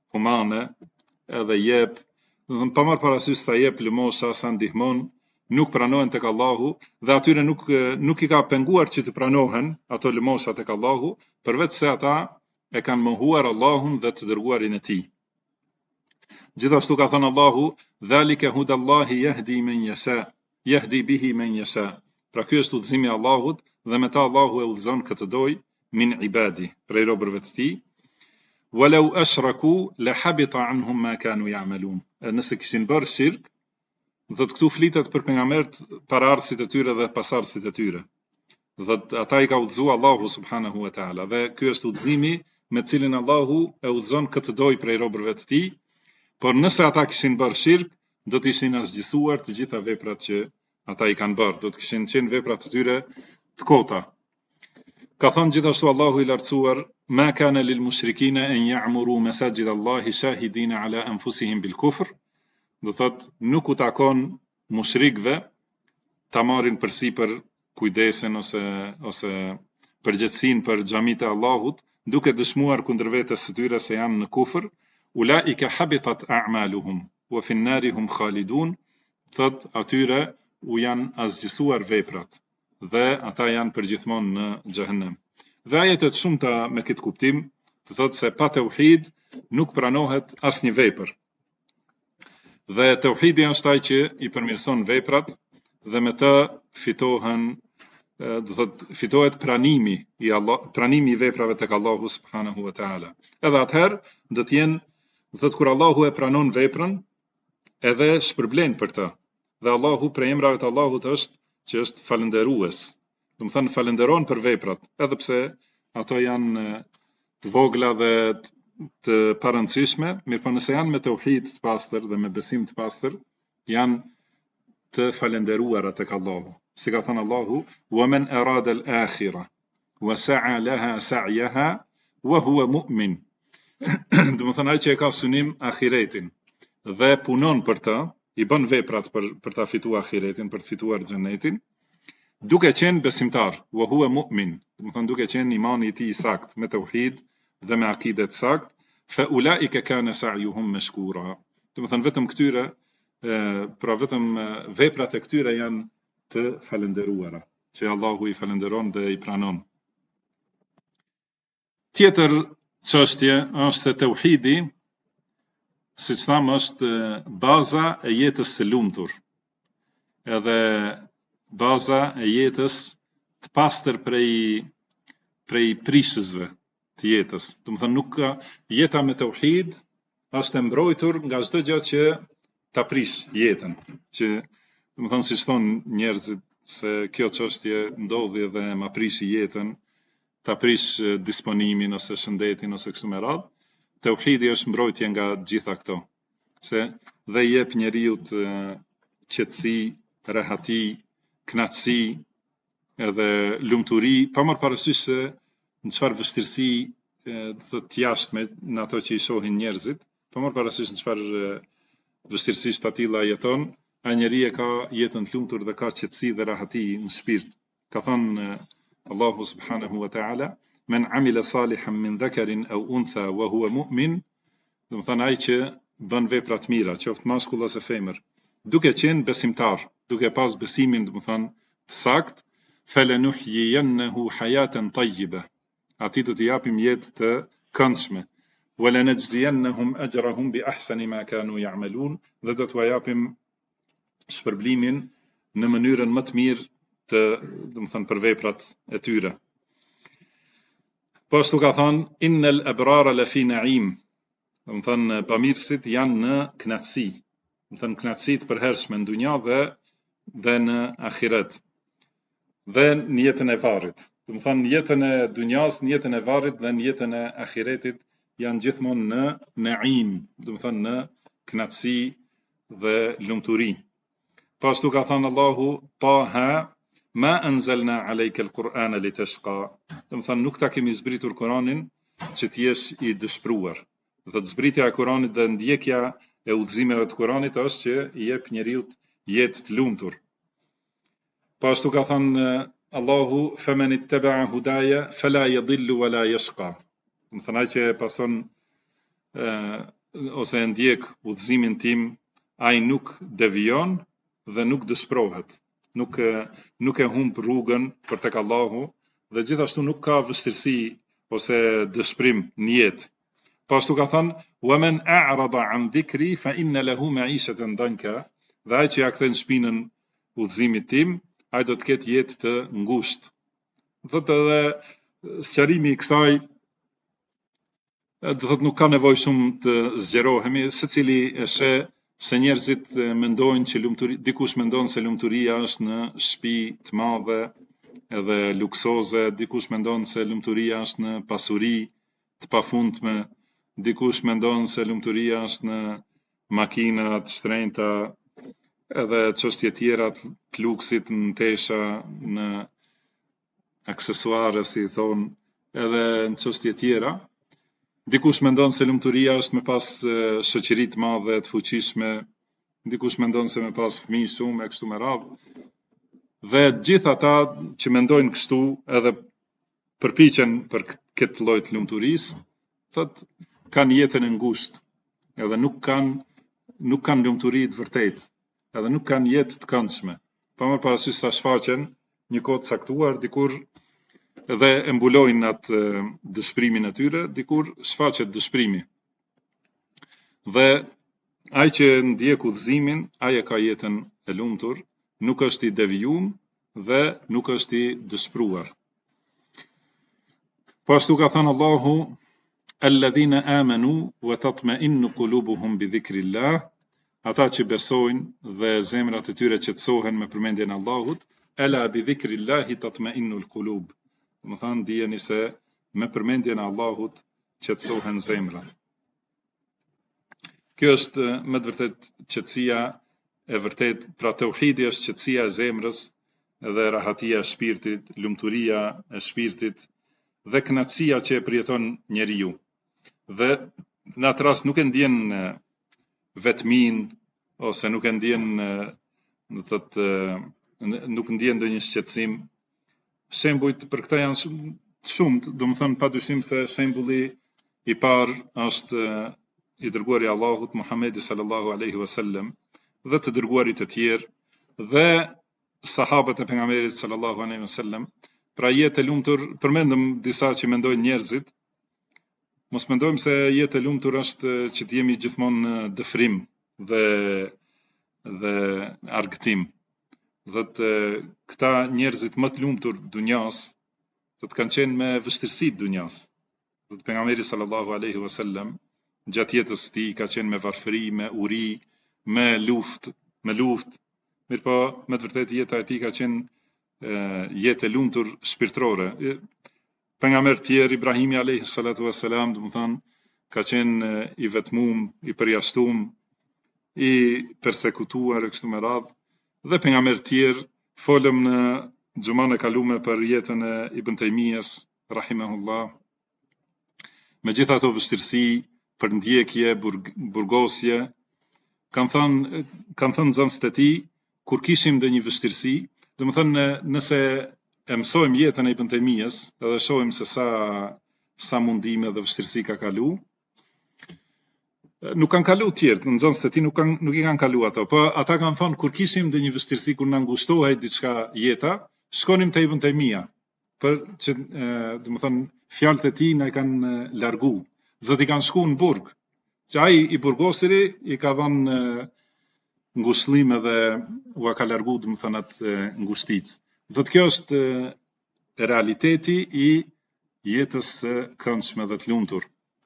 Speaker 2: humane, edhe jep, pa marrë parasysh sa jep lëmosha, sa ndihmon, nuk pranohen tek Allahu dhe atyre nuk i ka penguar që të pranohen ato lëmosha tek Allahu, përveç se ata e kanë mohuar Allahun dhe të dërguarin e tij. Gjithashtu ka thënë Allahu, "Dhalika hudallahi yahdi bihi man yasha." Pra ky është udhëzimi i Allahut dhe me ta Allahu e udhëzon këtë doj min ibadi, prej robërve të tij. Walau ashraku la habita anhum ma kanu ya'malun. Nëse kishin bërë shirk, do të këtu flitet për pejgamberët paraardhësit e tyre dhe pasardhësit e tyre. Do të ata i ka udhëzuar Allahu subhanahu wa taala dhe ky është udhëzimi me cilin Allahu e udhëzon këtë doj prej robërve të tij. Por nëse ata kishin bërë shirk, do të ishin asgjësuar të gjitha veprat që ata i kanë bërë, do të kishin qenë veprat të tyre të kota. Ka thënë gjithashtu Allahu i lartësuar, "Ma kana lil mushrikina an ya'muru masajid Allahi shahidina ala anfusihim bil kufr." Do thotë nuk u takon mushrikëve ta marrin përsipër kujdesen ose përgjegjësinë për xhamitë e Allahut, duke dëshmuar kundër vetes së tyre se janë në kufër. Ulaika habitat a'maluhum wa fi an-nari hum khalidun. Thot atyre u janë asgjësuar veprat dhe ata janë përgjithmonë në xhehenem. Dhe ajetet shumëta me këtë kuptim të thotë se pa tauhid nuk pranohet asnjë vepër. Dhe tauhidi është ai që i përmirëson veprat dhe me të fitohet pranimi i veprave tek Allahu subhanahu wa taala. Edhe atëherë do të jenë, thotë kur Allahu e pranon veprën, edhe shpërblen për të. Dhe Allahu prej emrave të Allahut është që është falënderues. Do të thënë falënderon për veprat, edhe pse ato janë të vogla dhe të parëndësishme, mirëpo nëse janë me tauhid të pastër dhe me besim të pastër, janë të falënderuara tek Allahu. Si ka thënë Allahu, "Wa man arada al-akhirah wa sa'a laha sa'yaha wa huwa mu'min." Do të thënë ai që e ka synim ahiretin dhe punon për të, i bën veprat për ta fituar ahiretin, për të fituar xhenetin, duke qenë besimtar, wa huwa mu'min, do të thënë duke qenë imani i tij i sakt me tauhid dhe me akide të sakt, fa ulaika kana sa'yuhum mashkura. Do të thënë vetëm këtyre, pra vetëm veprat e këtyre janë të falënderuara, që Allahu i falënderon dhe i pranon. Tjetër çështje është se tauhidi, siç thamë, është baza e jetës së lumtur, edhe baza e jetës të pastër prej prishësve të jetës. Do të thënë nuk ka jeta me tauhid është e mbrojtur nga çdo gjë që ta prish jetën, që do të thënë siç thonë njerëzit se kjo çështje ndodhi dhe ma prishi jetën, ta prish disponimin ose shëndetin ose kështu me radhë. Tauhidi është mbrojtje nga gjitha këto, se dhe jep njeriu qetësi, rehati, kënaqësi edhe lumturi, pa marrë parasysh se në çfarë vështirësi të jashtme në ato që i shohin njerëzit, pa marrë parasysh në çfarë vështirësisë të tilla jeton, ai njeri e ka jetën të lumtur dhe ka qetësi dhe rahati në shpirt. Ka thënë Allahu subhanahu wa ta'ala, "Men amila salihan min dhakarin aw untha wa huwa mu'min." Do të thënë ai që bën vepra të mira, qoftë mashkull ose femër, duke qenë besimtar, duke pas besimin, do të thënë të sakt, falanuhyiyannahu hayatan tayyibah. Ati do t'i japim jetë të këndshme. Wala najziyannahum ajrahum bi ahsani ma kanu ya'malun. Dhe do t'u japim shpërblimin në mënyrën më të mirë do të thënë për veprat e tyre. Po ashtu ka thënë innal abrara lafi na'im. Do të thënë pamirësit janë në kënaqësi. Do të thënë kënaqësi të përhershme në dunja dhe në ahiret. Dhe në jetën e varrit. Do të thënë në jetën e dunjas, në jetën e varrit dhe në jetën e ahiretit janë gjithmonë në na'im, do të thënë në kënaqësi dhe lumturi. Po ashtu ka thënë Allahu, Taha ma anzalna alayka al-Qur'ana litashqa. Do të thënë nuk ta kemi zbritur Kur'anin që të jesh i dëshpëruar. Do të zbritja e Kur'anit dhe ndjekja e udhëzimeve të Kur'anit është që i jep njeriu jetë të lumtur. Po ashtu ka thënë Allahu, faman ittaba'a hudaya fala yadhillu wala yashqa. Do të thënë ai që pason ose e ndjek udhëzimin tim, ai nuk devijon dhe nuk dëshpërohet, nuk e humb rrugën për tek Allahu dhe gjithashtu nuk ka vështirësi ose dëshpërim në jetë. Po ashtu ka thënë, wa man a'rada an dhikri fa inna lahu ma'ishatan danka, dhe ai që ja kthen shpinën udhëzimit tim, ai do të ketë jetë të ngushtë. Thotë edhe sqarimi i kësaj do thotë nuk ka nevojë shumë të zgjerohemi, secili e sheh se njerëzit mendojnë që dikush mendon se lumturia është në shtëpi të madhe edhe luksoze, dikush mendon se lumturia është në pasuri të pafundme, dikush mendon se lumturia është në makina të shtrenjta edhe çështje tjera të luksit, në tesha, në aksesuare, si i thonë, edhe në çështje tjera. Dikush mendon se lumturia është me pas shoqëri të madhe, të fuqishme, dikush mendon se me pas fëmijë shumë e kështu me radhë. Dhe gjithë ata që mendojnë kështu edhe përpiqen për këtë lloj të lumturisë, thotë kanë jetën e ngushtë, edhe nuk kanë lumturi të vërtetë, edhe nuk kanë jetë të këndshme. Pa marrë parasysh sa shfaqen një kohë të caktuar, dikur dhe e mbulojnë atë dëshpërimin e tyre, dikur shfaqet dëshpërimi. Dhe ai që ndjek udhëzimin, ai e ka jetën e lumtur, nuk është i devijuar dhe nuk është i dëshpëruar. Po ashtu ka thënë Allahu, alladhina amanu wa tatma'innu qulubuhum bi dhikrillah, ata që besojnë dhe zemrat e tyre qetësohen me përmendjen e Allahut, ala bi dhikrillahi tatma'innul qulub. Më thanë, dijeni se me përmendjen e Allahut qetësohen zemrat. Kjo është me të vërtet qetësia e vërtet, pra tauhidi është qetësia e zemrës dhe rahatia e shpirtit, lumturia e shpirtit dhe kënaqësia që e përjeton njeriu. Dhe në atë rast nuk e ndjen vetmin ose nuk e ndjen nuk ndjen ndonjë shqetësim. Shembujt për këta janë shumë, domethënë padyshim se shembulli i parë është i dërguari i Allahut Muhamedi sallallahu alaihi wasallam dhe të dërguarit e tjerë dhe sahabët e pejgamberit sallallahu alaihi wasallam. Pra jetë e lumtur, përmendëm disa që mendojnë njerëzit, mos mendojmë se jetë e lumtur është që të jemi gjithmonë në dëfrim dhe argëtim. Dhe këta njerëzit më të lumtur dunjas, do të kanë qenë me vështirësitë dunjas. Dhe pejgamberi sallallahu alaihi wasallam gjatë jetës së tij ka qenë me varfëri, me uri, me luftë. Mirpo me të vërtetë jeta e tij ka qenë jetë e lumtur shpirtërore. Pejgamber tjerë, Ibrahimi alayhi salatu wassalam, domethënë ka qenë i vetmuar, i përjashtuar, i persekutuar e kështu me radhë. Dhe pejgamber tjerë, folëm në xhuman e kalume për jetën e Ibn Taymiyes rahimahullah. Me gjitha ato vështirësi, për ndjekje, burgosje, kanë thënë nxënësit e tij, kur kishim ndonjë vështirësi, domethënë nëse e mësojmë jetën e Ibn Taymiyes, edhe shohim se sa mundime dhe vështirësi ka kalu, nuk kanë kalu tjerë, nxënësit e tij nuk i kanë kalu ato, po ata kanë thënë kur kishim ndonjë vështirësi, kur na ngushtohej diçka jeta, shkonim te Ibn Taymija, për që domethënë fjalët e tij na i kanë largu, dhe i kanë shku në burg, që ai i burgosiri i ka dhënë ngushëllim edhe u ka largu domethënë atë ngushticë. Dhe kjo është realiteti i jetës së këndshme dhe të lumtur.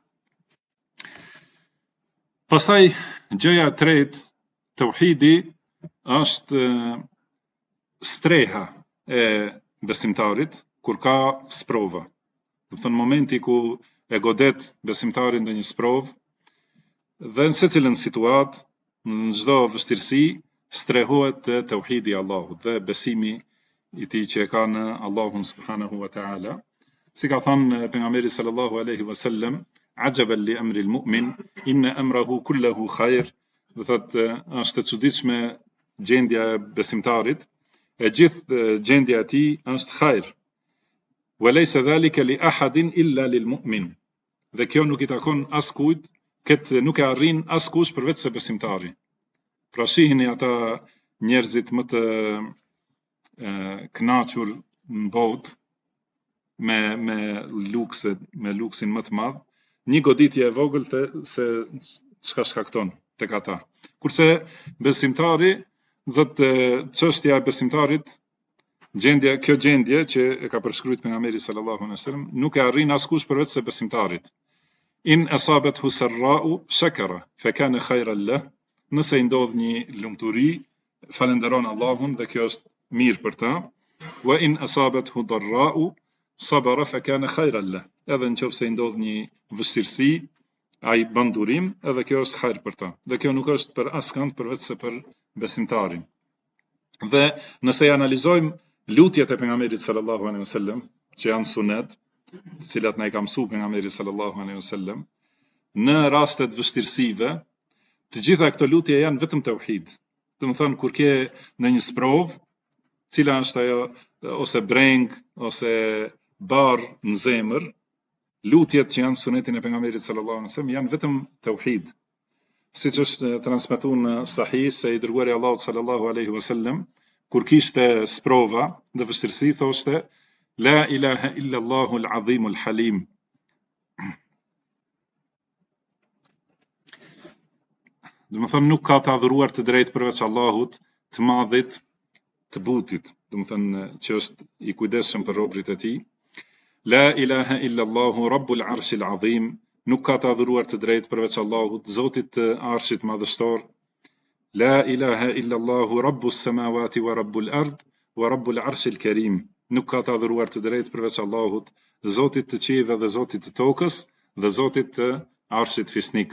Speaker 2: Pastaj gjëja e tretë, tauhidi është streha e besimtarit kur ka sprova. Do të thënë momenti ku e godet besimtarin ndonjë sprovë dhe në secilën situatë, në çdo vështirësi, strehohet te tauhidi i Allahut dhe besimi i tij që e ka në Allahun subhanahu wa taala. Si ka thënë pejgamberi sallallahu alaihi wasallam, ajaban li amri al-mu'min, inna amrahu kulluhu khair. Do thotë është e çuditshme gjendja e besimtarit, e gjithë gjendja e tij është khair. Wa laysa dhalika li ahadin illa lil mu'min. Dhe kjo nuk i takon askujt këtë nuk e arrin askush përveç se besimtari. Pra shihni ata njerëzit më të kënaqur në botë me luksin më të madh, një goditje e vogël se çka shkakton tek ata. Kurse besimtari, thotë çështja e besimtarit, kjo gjendje që e ka përshkruajtur pejgamberi sallallahu alaihi wasallam, nuk e arrin askush përveç se besimtarit. In asabathu sarra'u shakara fa kana khayran lah. Nëse i ndodh një lumturi, falenderon Allahun dhe kjo është mirë për ta. Wa in asabathu darra'u sabara fa kana khayran lah. Edhe nëse i ndodh një vështirësi, ai bën durim, edhe kjo është hajër për ta. Dhe kjo nuk është për askënd përveç se për besimtarin. Dhe nëse i analizojmë lutjet e pejgamberit sallallahu alaihi wasallam, që janë sunet, të cilat na i ka mësuar pejgamberi sallallahu alaihi wasallam, në rastet vështirësive, të gjitha këto lutje janë vetëm tauhid. Do të thonë kur ke në një sprov, cila është ajo ose breng ose barr në zemër, lutjet që janë sunetin e pejgamberit sallallahu alaihi wasallam janë vetëm tauhid. Siç është transmetuar në Sahih se i dërguari i Allahut sallallahu alaihi wasallam kur kishte sprova dhe vështirësi thoshte la ilaha illa Allahu al-azim al-halim. Do të thonë nuk ka të adhuruar të drejtë përveç Allahut, të madhit, të butit, do të thonë që është i kujdesshëm për robërit e tij. La ilaha illa Allahu rabbul arshil azim. Nuk ka të adhuruar të drejtë përveç Allahut, Zotit të arshit madhështor. La ilaha illa Allahu rabbus samawati wa rabbul ard wa rabbul arshil karim. Nuk ka të adhuruar të drejtë përveç Allahut, Zotit të qiejve dhe Zotit të tokës dhe Zotit të arshit fisnik.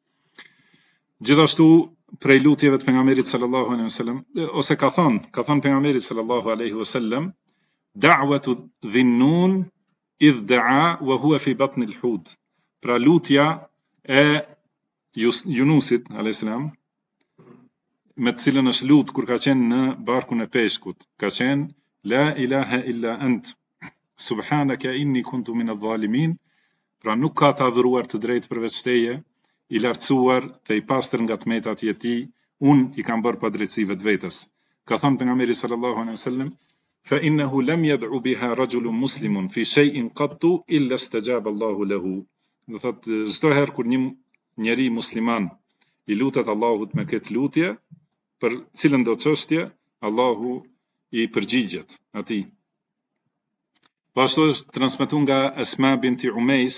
Speaker 2: Gjithashtu prej lutjeve të pejgamberit sallallahu alaihi wasallam, ose ka thënë pejgamberi sallallahu alaihi wasallam, da'watu dhinnun idh da'a wa huwa fi batn al-hud. Pra lutja e Yunusit alayhis salam, me të cilën është lut kur ka qenë në barkun e peshkut, ka qenë la ilaha illa ant subhanaka inni kuntu min adh-dhalimin. Pra nuk ka të adhuruar të drejtë përveç teje, i lartësuar dhe i pastër nga tmetat e tij, unë i kam bërë padrejtësi vetvetes. Ka thënë pejgamberi sallallahu alaihi wasallam, fa innahu lam yad'u biha rajulun muslimun fi shay'in qattu illa istajaba Allahu lahu. Do thotë çdo herë kur një njeri musliman i lutet Allahut me këtë lutje, për cilën do çështje, Allahu i përgjigjet atij. Pashtu është transmetuar nga Asma binti Umeis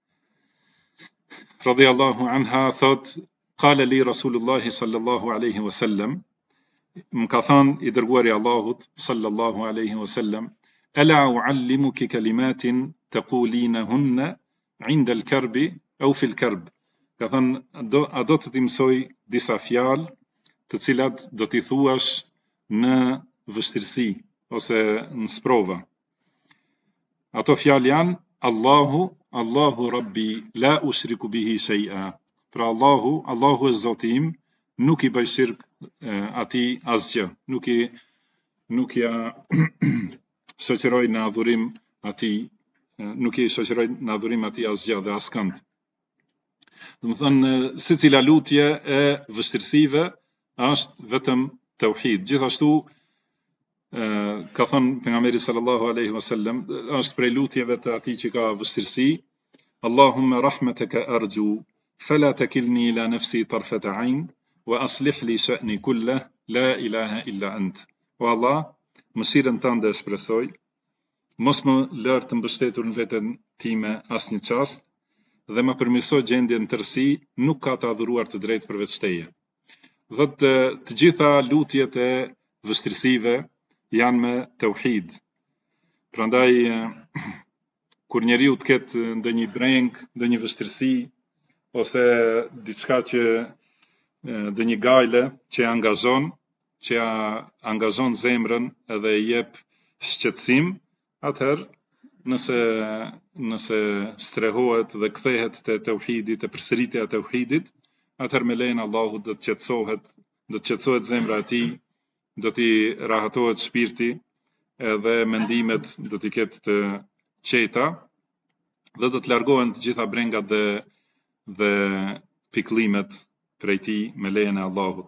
Speaker 2: radhiyallahu anha thot, qala li Rasulullah sallallahu alaihi wasallam, më ka thënë i dërguari i Allahut sallallahu alaihi wasallam, ala uallimuki kalimatin taqulinahunna 'inda al-karbi aw fi al-karb. Ka thënë a do të mësoj disa fjalë të cilat do t'i thuash në vështirësi ose në sprova. Ato fjalë janë Allahu Rabbi, la ushriku bihi shay'a. Pra Allahu është Zoti im, nuk i bëj shirk atij asgjë, nuk ja shoqëroj në adhurim atij, nuk i shoqëroj në adhurim atij asgjë dhe askënd. Do të thonë secila lutje e vështirësive është vetëm tauhid. Gjithashtu ka thënë pejgamberi sallallahu alaihi wasallam, është prej lutjeve të atij që ka vështirësi, Allahumma rahmataka arju fala takilni ila nafsi tarfata 'ain wa aslih li sha'ni kullah la ilaha illa ant. O Allah, mëshirën tënde shpresoj, mos më lër të mbështetur në veten time asnjë çast dhe më përmirëso gjendjen tërësi, nuk ka të adhuruar të drejtë përveç teje. Thotë të gjitha lutjet e vështirësive janë me tauhid. Prandaj kur njeriu të ketë ndonjë breng, ndonjë vështirësi ose diçka që ndonjë gajle që angazhon zemrën edhe i jep shqetësim, atëherë nëse strehohet dhe kthehet te tauhidi, te përsëritja e tauhidit, atëherë me lejen e Allahut do të qetësohet zemra e tij, do t'i rahatohet shpirti, edhe mendimet do t'i ketë të qeta, dhe do të largohen të gjitha brengat dhe pikëllimet prej tij me lejen e Allahut.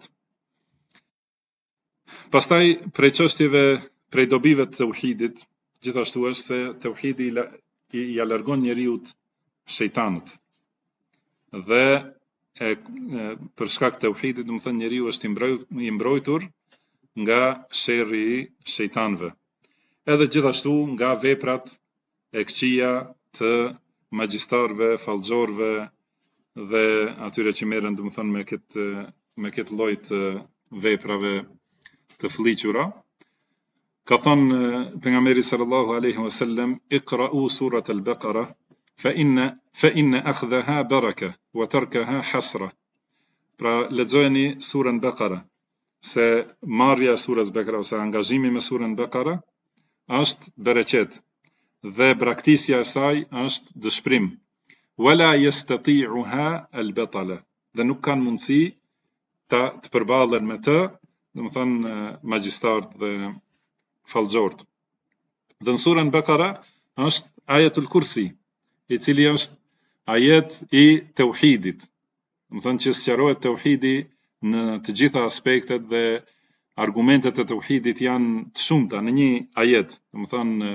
Speaker 2: Pastaj prej çështjeve, prej dobive të tauhidit, gjithashtu është se tauhidi ja largon njeriu shejtanët. Dhe për shkak të tauhidit, do të thënë njeriu është i mbrojtur nga sherri i shejtanëve. Edhe gjithashtu nga veprat e këqija të magjistarëve, fallxorëve dhe atyre që merren, do të thënë me këtë lloj të veprave të fëlliqura. Ka thënë pejgamberi sallallahu alaihi wasallam: "Iqra'u surat al-Baqara fa inna akhdhaha baraka wa tarkaha hasra." Pra lexojeni surën Baqara, se marrja e surës Baqara ose angazhimi me surën Baqara është bereqet dhe braktisja e saj është dëshpërim. Wala yastati'uha al-batala. Dhe nuk kanë mundësi të përballen me të, do të thënë magjistarët dhe fallxorët. Dhe në surën Baqara është ajetul kursi, i cili është ajet i tauhidit. Do të thënë që sqarohet tauhidi në të gjitha aspektet dhe argumentet e tauhidit janë të shumta në një ajet. Do të thënë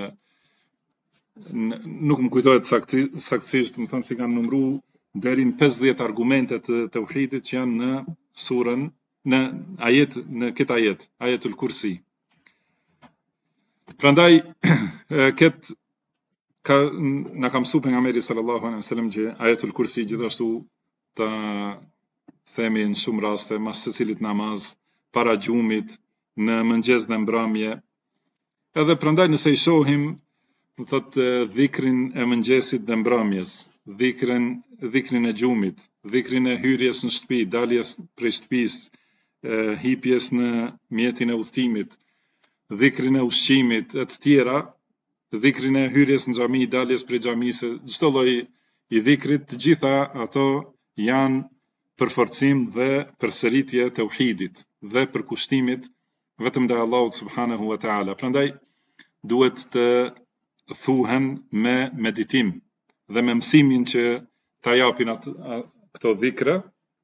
Speaker 2: nuk më kujtohet saktësisht, do të thënë si kanë numëruar deri në 50 argumente të tauhidit që janë në surën në këtë ajet, ajetul kursi. Prandaj na ka mësuar pejgamberi sallallahu alaihi wasallam që ajetul kursi gjithashtu ta themi në shumë raste mas secilit namaz, para gjumit, në mëngjes dhe mbrëmje. Edhe prandaj nëse i shohim, do thotë dhikrin e mëngjesit dhe mbrëmjes, dhikrin e gjumit, dhikrin e hyrjes në shtëpi, daljes prej shtëpisë, hipjes në mjetin e udhëtimit, dhikrin e ushqimit e të tjera, dhikrin e hyrjes në xhami, daljes prej xhamisë, çdo lloj i dhikrit, të gjitha ato janë përforcim dhe përsëritje të tauhidit dhe përkushtimit vetëm ndaj Allahut subhanahu wa taala. Prandaj duhet të thuhen me meditim dhe me mësimin që ta japin këto dhikra.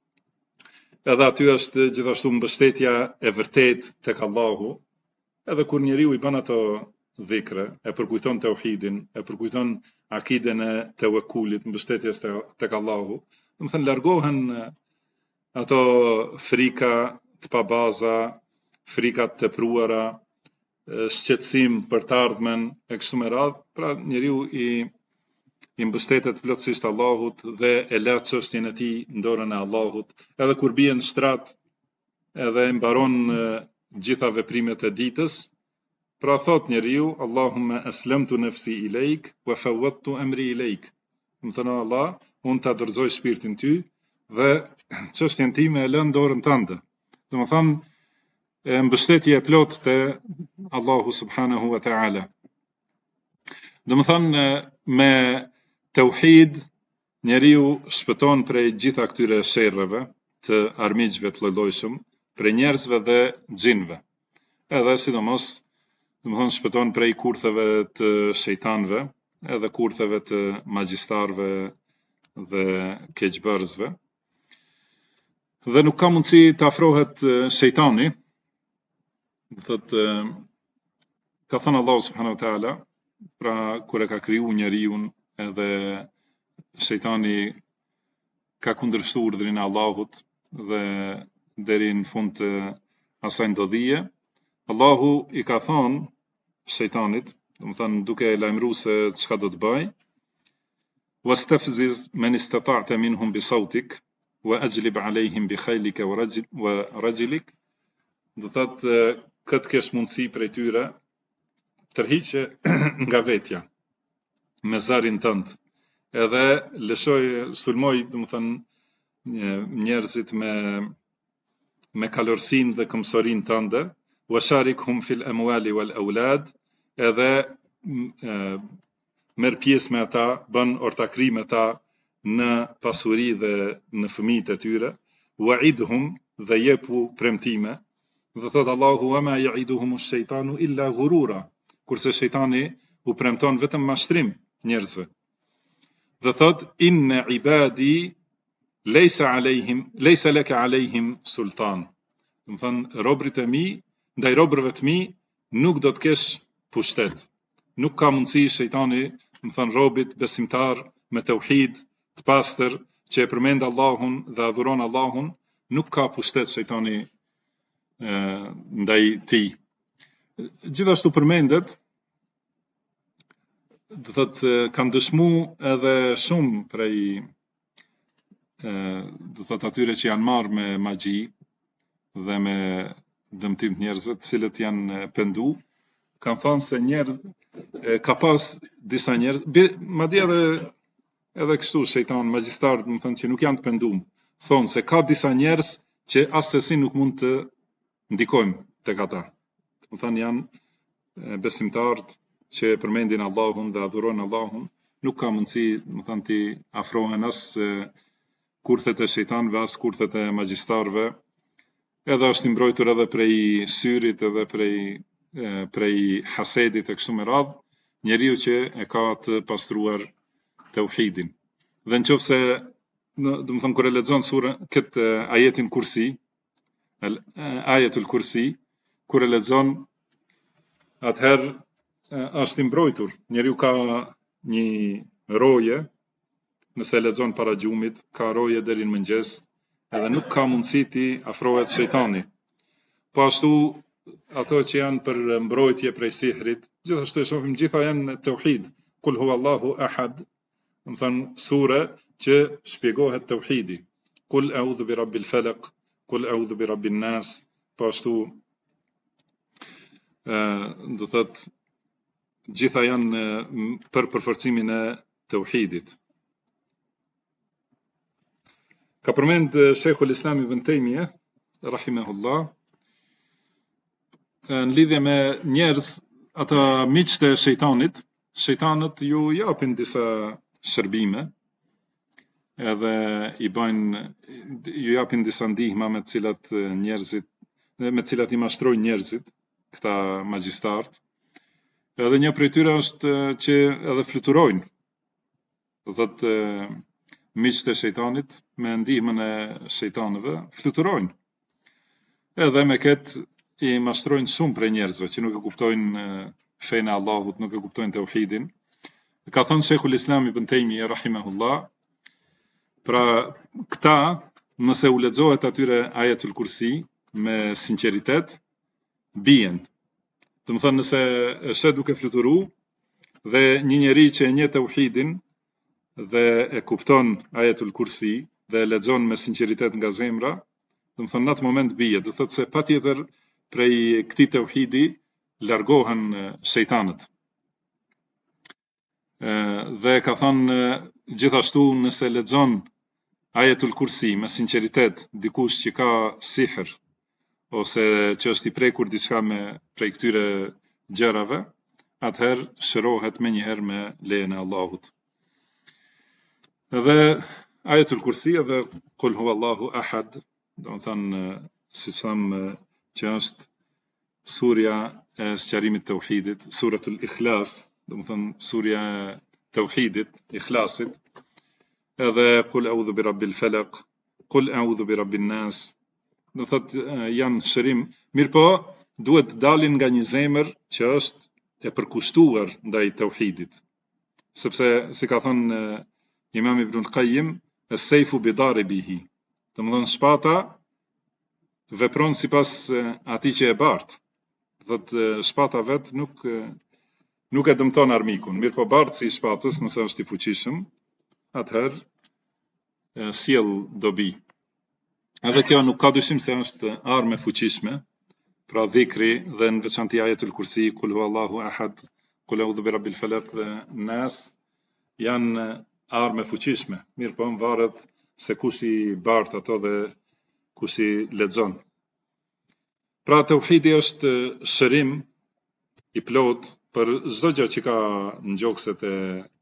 Speaker 2: Edhe aty është gjithashtu mbështetja e vërtet tek Allahu. Edhe kur njeriu i bën ato dhikre, e përkujton tauhidin, e përkujton akiden e tevekulit, mbështetjes tek Allahu, do të thënë largohen ato frika të pabaza, frikat të tepruara, shqetësim për të ardhmen e kështu me radhë. Pra njeriu i mbështetet plotësisht Allahut dhe e lë çështjen e tij në dorën e Allahut. Edhe kur bie në shtrat, edhe mbaron gjitha veprimet e ditës, pra thot njeriu: Allahumma aslamtu nafsi ilejk wa fawwadtu amri ilejk. Më thënë Allah, unë ta dorëzoj shpirtin ty dhe çështjen time e lë në dorën tënde. Do të thonë mbështetje e plot te Allahu subhanahu wa taala. Do të thonë me tauhid njeriu shpëton prej gjitha këtyre sherrave të armiqve të lloj-llojshëm, prej njerëzve dhe xhinve. Edhe sidomos, do të thonë shpëton prej kurtheve të shejtanëve, edhe kurtheve të magjistarëve dhe keqbërësve. Dhe nuk ka mundësi të afrohet shejtani. Thotë ka thënë Allahu subhanahu wa taala, pra kur e ka kriju njeriun, edhe shejtani ka kundërshtuar urdhrin e Allahut dhe deri në fund të asaj ndodhie, Allahu i ka thonë shejtanit, do të thënë duke e lajmëruar se çka do të bëj: "Wastafziz man istata'ta minhum bi sawtik wa ajlib alejhim bi khaylika wa rajlik." Do thotë këtë kesh mundësi prej tyre, tërhiqe nga vetja me zarin tënd, edhe sulmoj, do të thënë njerëzit me kalorsinë dhe këmsorinë tënde, wa sharikhum fil amwali wal aulad, edhe merr pjesë me ata, bën ortakri me ata në pasuri dhe në fëmijët e tyre, wa'idhum, dhe jepu premtime. Dhe thot Allahu: "Wa ma ya'iduhum ash-shaytanu illa ghurura." Kurse shejtani u premton vetëm mashtrim njerëzve. Dhe thot: "Inna ibadi lejsa leke alejhim sultan. Do të thënë robërit e mi, ndaj robërve të mi nuk do të kesh pushtet. Nuk ka mundësi shejtani, do të thënë robit besimtar me tauhid të pastër që e përmend Allahun dhe adhuron Allahun, nuk ka pushtet shejtani ndaj tij. Gjithashtu përmendet, do thotë kanë dëshmu edhe shumë prej do thotë atyre që janë marrë me magji dhe me dëmtim të njerëzve, të cilët janë pendu, kanë thënë se ka pas disa njerëz, madje edhe kështu shejtan magjistar, do të thënë që nuk janë të penduar, thonë se ka disa njerëz që asesi nuk mund të ndikojmë tek ata. Do të thënë janë besimtarët që përmendin Allahun dhe adhurojnë Allahun, nuk ka mundësi, do të thënë ti afrohen as kurthet e shejtanëve, as kurthet e magjistarëve. Edhe është i mbrojtur edhe prej syrit, edhe prej hasedit e kështu me radhë, njeriu që e ka të pastruar tauhidin. Dhe nëse, do të thënë kur e lexon këtë ajetin kursi, ajetul kursi, kur e lexon, atëherë është i mbrojtur. Njeriu ka një roje, nëse e lexon para gjumit, ka roje deri në mëngjes, edhe nuk ka mundësi ti afrohet shejtani. Po ashtu ato që janë për mbrojtje prej sihrit, gjithashtu e shohim gjitha janë tauhid. Kul huwallahu ahad, do të thënë sure që shpjegohet tauhidi. Kul a'udhu bi rabbil falaq, kul a'udhu bi rabbin nas, po ashtu do thotë gjitha janë për përforcimin e tauhidit. Ka përmend Sheikhul Islam Ibn Taymiyah, rahimahullah, në lidhje me njerëz, ata miqtë e shejtanit, shejtanët ju japin disa shërbime, edhe ju japin disa ndihma me cilat i mashtrojnë njerëzit, këta magjistarët. Edhe një prej tyre është që edhe fluturojnë. Do thotë miqtë e shejtanit me ndihmën e shejtanëve fluturojnë. Edhe me këtë i mashtrojnë shumë prej njerëzve që nuk e kuptojnë fenë e Allahut, nuk e kuptojnë tauhidin. Ka thënë Sheikhul Islam Ibn Taymiyah rahimahullah, pra këta nëse u lexohet atyre ajetul kursi me sinqeritet, bien. Do të thënë nëse është duke fluturu dhe një njeri që e njeh tauhidin dhe e kupton ajetul kursi dhe e lexon me sinqeritet nga zemra, do të thënë në atë moment bie, do thotë se patjetër prej këtij tauhidi largohen shejtanët. Dhe ka thënë gjithashtu nëse lexon ajetul kursi me sinqeritet dikush që ka sihr ose që është i prekur diçka prej këtyre gjërave, atëherë shërohet me njëherë me lejen e Allahut. Edhe ajetul kursi edhe Kul huwallahu ahad, do të thënë si thamë që është surja e sqarimit të tauhidit, suratul Ikhlas, do të thënë surja e tauhidit, ikhlasit, edhe Kul a'udhu bi rabbil falaq, Kul a'udhu bi rabbin nas, do thotë janë shërim, mirë po duhet dalin nga një zemër që është e përkushtuar ndaj tauhidit. Sepse si ka thënë Imam Ibn Qayyim, as-sayfu bi daribihi. Do të thënë shpata vepron sipas atij që e bart. Do thotë shpata vet nuk e dëmton armikun, mirë po bartësi i shpatës nëse është i fuqishëm, atëherë sjell dobi. Edhe kjo nuk ka dyshim se është armë e fuqishme, pra dhikri dhe në veçanti ajetul kursi, Kul huwallahu ahad, Kul a'udhu bi rabbil falaq dhe nas, janë armë e fuqishme, mirë po varet se kush i bart ato dhe kush i lexon. Pra tauhidi është shërim i plot për çdo gjë që ka në gjokset e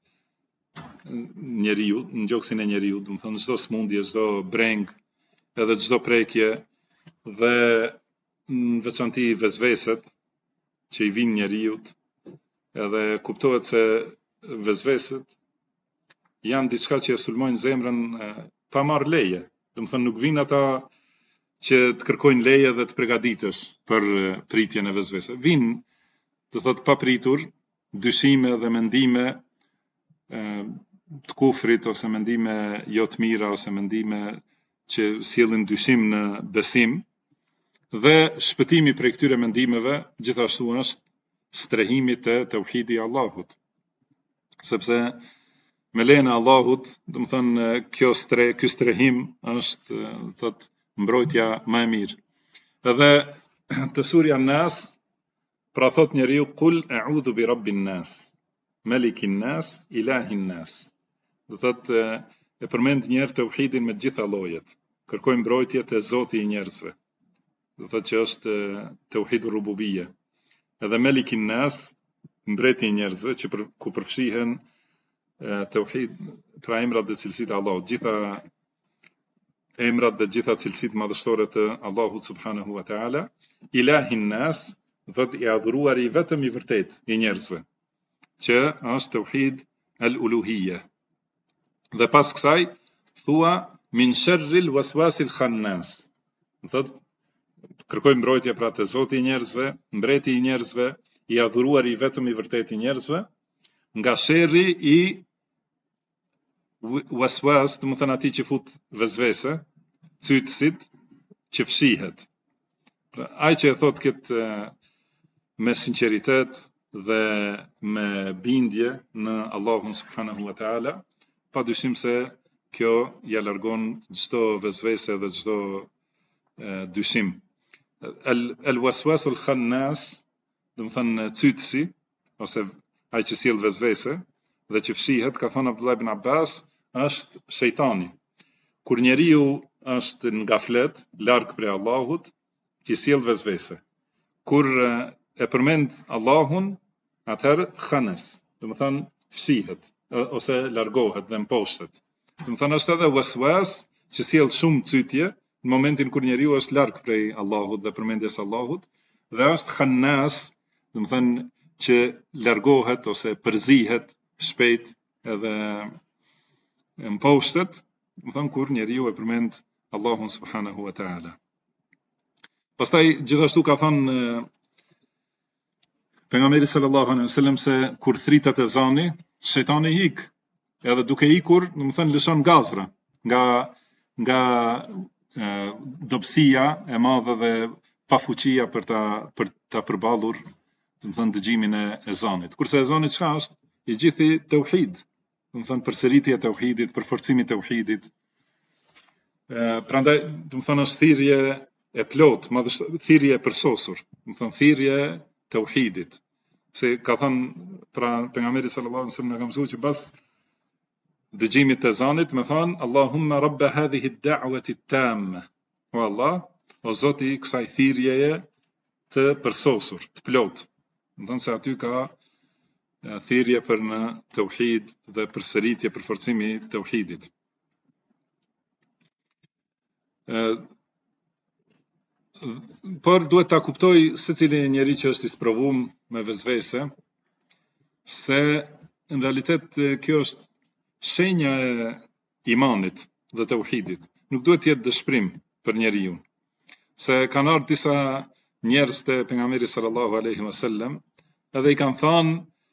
Speaker 2: njeriu, në gjoksin e njeriu, do të thonë çdo smundje, çdo breng, edhe çdo prekje dhe në veçanti vezveset që i vinë njeriut, edhe kuptohet se vezveset janë diçka që e sulmojnë zemrën pa marrë leje. Nuk vinë ata që të kërkojnë leje dhe të përgatitesh për pritjen e vezvese. Vinë, do thot papritur, dyshime dhe mendime të kufrit ose mendime jo të mira ose mendime që sjellin dyshim në besim, dhe shpëtimi prej këtyre mendimeve gjithashtu është strehimi te tauhidi i Allahut. Sepse me lejen e Allahut, do të thënë ky strehim është thot mbrojtja më e mirë. Edhe te surja Nas, pra thot njeriu kul a'udhu bi rabbin nas, malikin nas, ilahin nas. Do thot e përmend një herë tauhidin me të gjitha llojet. Kërkoj mbrojtje te Zoti i njerëzve. Do thot që është tauhidur rububiyya. Edhe malikin nas, mbreti i njerëzve, që ku përfshihen tauhid, pra emrat dhe cilësitë e Allahut, gjitha emrat dhe gjitha cilësitë madhështore të Allahut subhanahu wa taala. Ilahin nas, thot i adhuruari vetëm i vërtet i njerëzve, që është tauhid al-uluhiyya. Dhe pas kësaj thua min sharril waswasil khannas. Thot kërkoj mbrojtje pra te Zoti i njerëzve, mbreti i njerëzve, i adhuruari vetëm i vërtet i njerëzve, nga sherri i waswas, do të thënë atij që fut vezvese, cytësit që fshihet. Pra, ai që e thot këtë me sinqeritet dhe me bindje në Allahun subhanahu wa taala, padyshim se kjo ja largon çdo vezvese dhe çdo dyshim. El waswasul khannas, do të thënë cytësi ose ai që sjell vezvese dhe që fshihet, ka thënë Abdullah ibn Abbas, është shejtani. Kur njeriu është në gaflet, larg prej Allahut, i sjell vezvese. Kur e përmend Allahun, atëherë khanes, do të thënë fshihet ose largohet dhe mposhtet. Do të thënë është edhe waswas që sjell shumë cytje në momentin kur njeriu është larg prej Allahut dhe përmendjes Allahut, dhe është khannas, do të thënë që largohet ose përzihet shpejt edhe mposhtet, do thënë kur njeriu e përmend Allahun subhanahu wa taala. Pastaj gjithashtu ka thënë pejgamberi sallallahu alaihi wasallam se kur thritet ezani, shejtani ik. Edhe duke ikur, do të thënë lëshon gazra nga dobësia e madhe dhe pafuqia për ta përballur, do të thënë dëgjimin e ezanit. Kurse ezani çka është? I gjithi tauhid, do të thënë përsëritja e tauhidit, përforcimi i tauhidit. Prandaj, do të thënë është thirrje e plot, thirrje e përsosur, do të thënë thirrje tauhidit. Se ka thënë pra pejgamberi sallallahu alaihi wasallam ka mësuar që pas dëgjimit të ezanit me thënë Allahumma rabba hadhihi ad-da'wati at-tamma. O Allah, o Zoti i kësaj thirrjeje të përsosur, të plot. Do të thënë se aty ka thirrje për në tauhid dhe përsëritje përforcimi i tauhidit. Por duhet ta kuptoj secili njeri që është i sprovuar me vezvese, se në realitet kjo është shenja e imanit dhe tauhidit. Nuk duhet të jetë dëshpërim për njeriu. Se kanë ardhur disa njerëz te pejgamberi sallallahu alaihi wasallam, edhe i kanë thënë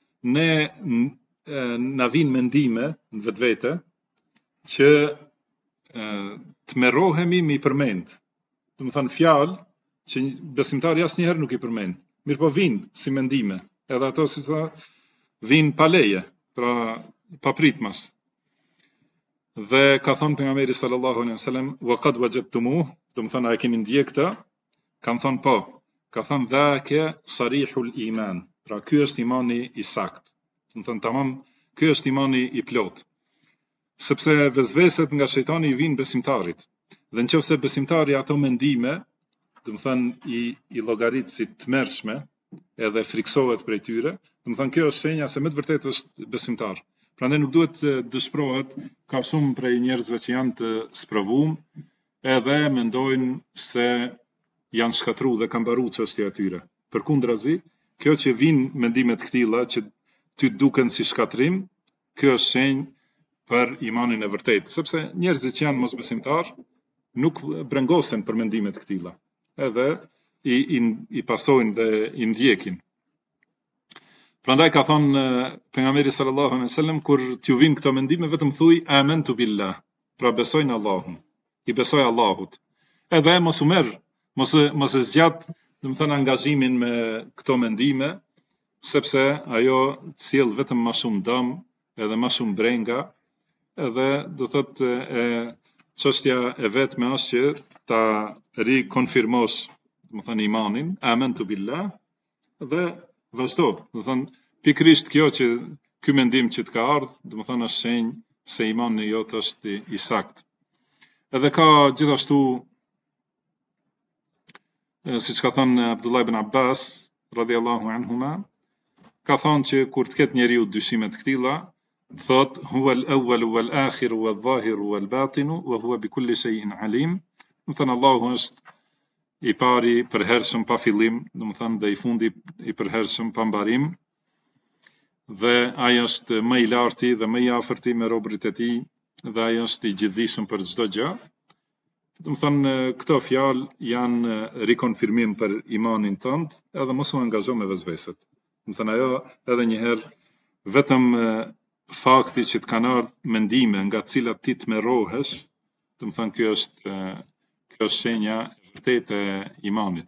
Speaker 2: na vijnë mendime në vetvete që të merrohemi me i përmend. Do të thënë fjalë që besimtari asnjëherë nuk i përmend. Mirë po vinë si mendime, edhe ato si thua vinë pa leje, pra pa pritmas. Dhe ka thënë pejgamberi sallallahu alaihi wasallam wa qad wajadtumuh, do të thënë a e keni ndjek këtë? Kanë thënë po. Ka thënë dhaka sarihul iman. Pra ky është imani i saktë. Do të thënë tamam, ky është imani i plot. Sepse vezveset nga shejtani i vijnë besimtarit. Dhe nëse besimtari ato mendime, do të thënë i llogarit si të mërshme, edhe friksohet prej tyre, do të thënë kjo është shenja se me të vërtetë është besimtar. Prandaj nuk duhet të dëshpërohet, ka shumë prej njerëzve që janë të sprovuar, edhe mendojnë se janë shkatruar dhe kanë mbaruar çështja e tyre. Përkundrazi, kjo që vijnë mendime të këtilla që ty duken si shkatrim, kjo është shenjë për imanin e vërtet, sepse njerëzit që janë mosbesimtar nuk brengosen për mendime të këtilla, edhe i pasojnë dhe i ndjekin. Prandaj ka thonë pejgamberi sallallahu alaihi wasallam, kur t'ju vinë këto mendime, vetëm thuj amantu billah, pra besojnë Allahun, i besoj Allahut. Edhe mos u merr, mos e zgjat, domethënë angazhimin me këto mendime, sepse ajo sjell vetëm më shumë dëm, edhe më shumë brenga, edhe do thotë çështja e vetme është që ta rikonfirmosh, domethënë imanin, amantu billah, dhe vazhdo, domethënë pikërisht kjo që ky mendim që të ka ardhur, domethënë është shenjë se imani jot është i saktë. Edhe ka gjithashtu, siç ka thënë Abdullah ibn Abbas radhiyallahu anhuma, ka thonë që kur të ketë njeriu dyshime të këtilla, thot huwa al-awwal wal-akhir wal-zahir wal-batin wa huwa bi kulli shay'in alim. Domethënë Allahu është i pari përhershëm pa fillim, domethënë dhe i fundi i përhershëm pa mbarim, dhe ai është më i larti dhe më i afërti me robërit e tij, dhe ai është i gjithdijshëm për çdo gjë. Domethënë këto fjalë janë rikonfirmim për imanin tënd, edhe mos u angazho me vezveset. Domethënë ajo edhe një herë vetëm fakti që të kanë ardhur mendime nga të cilat ti të merrohesh, domethënë kjo është shenja e vërtetë e imanit.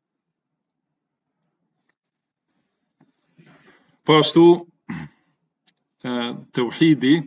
Speaker 2: Po ashtu, tauhidi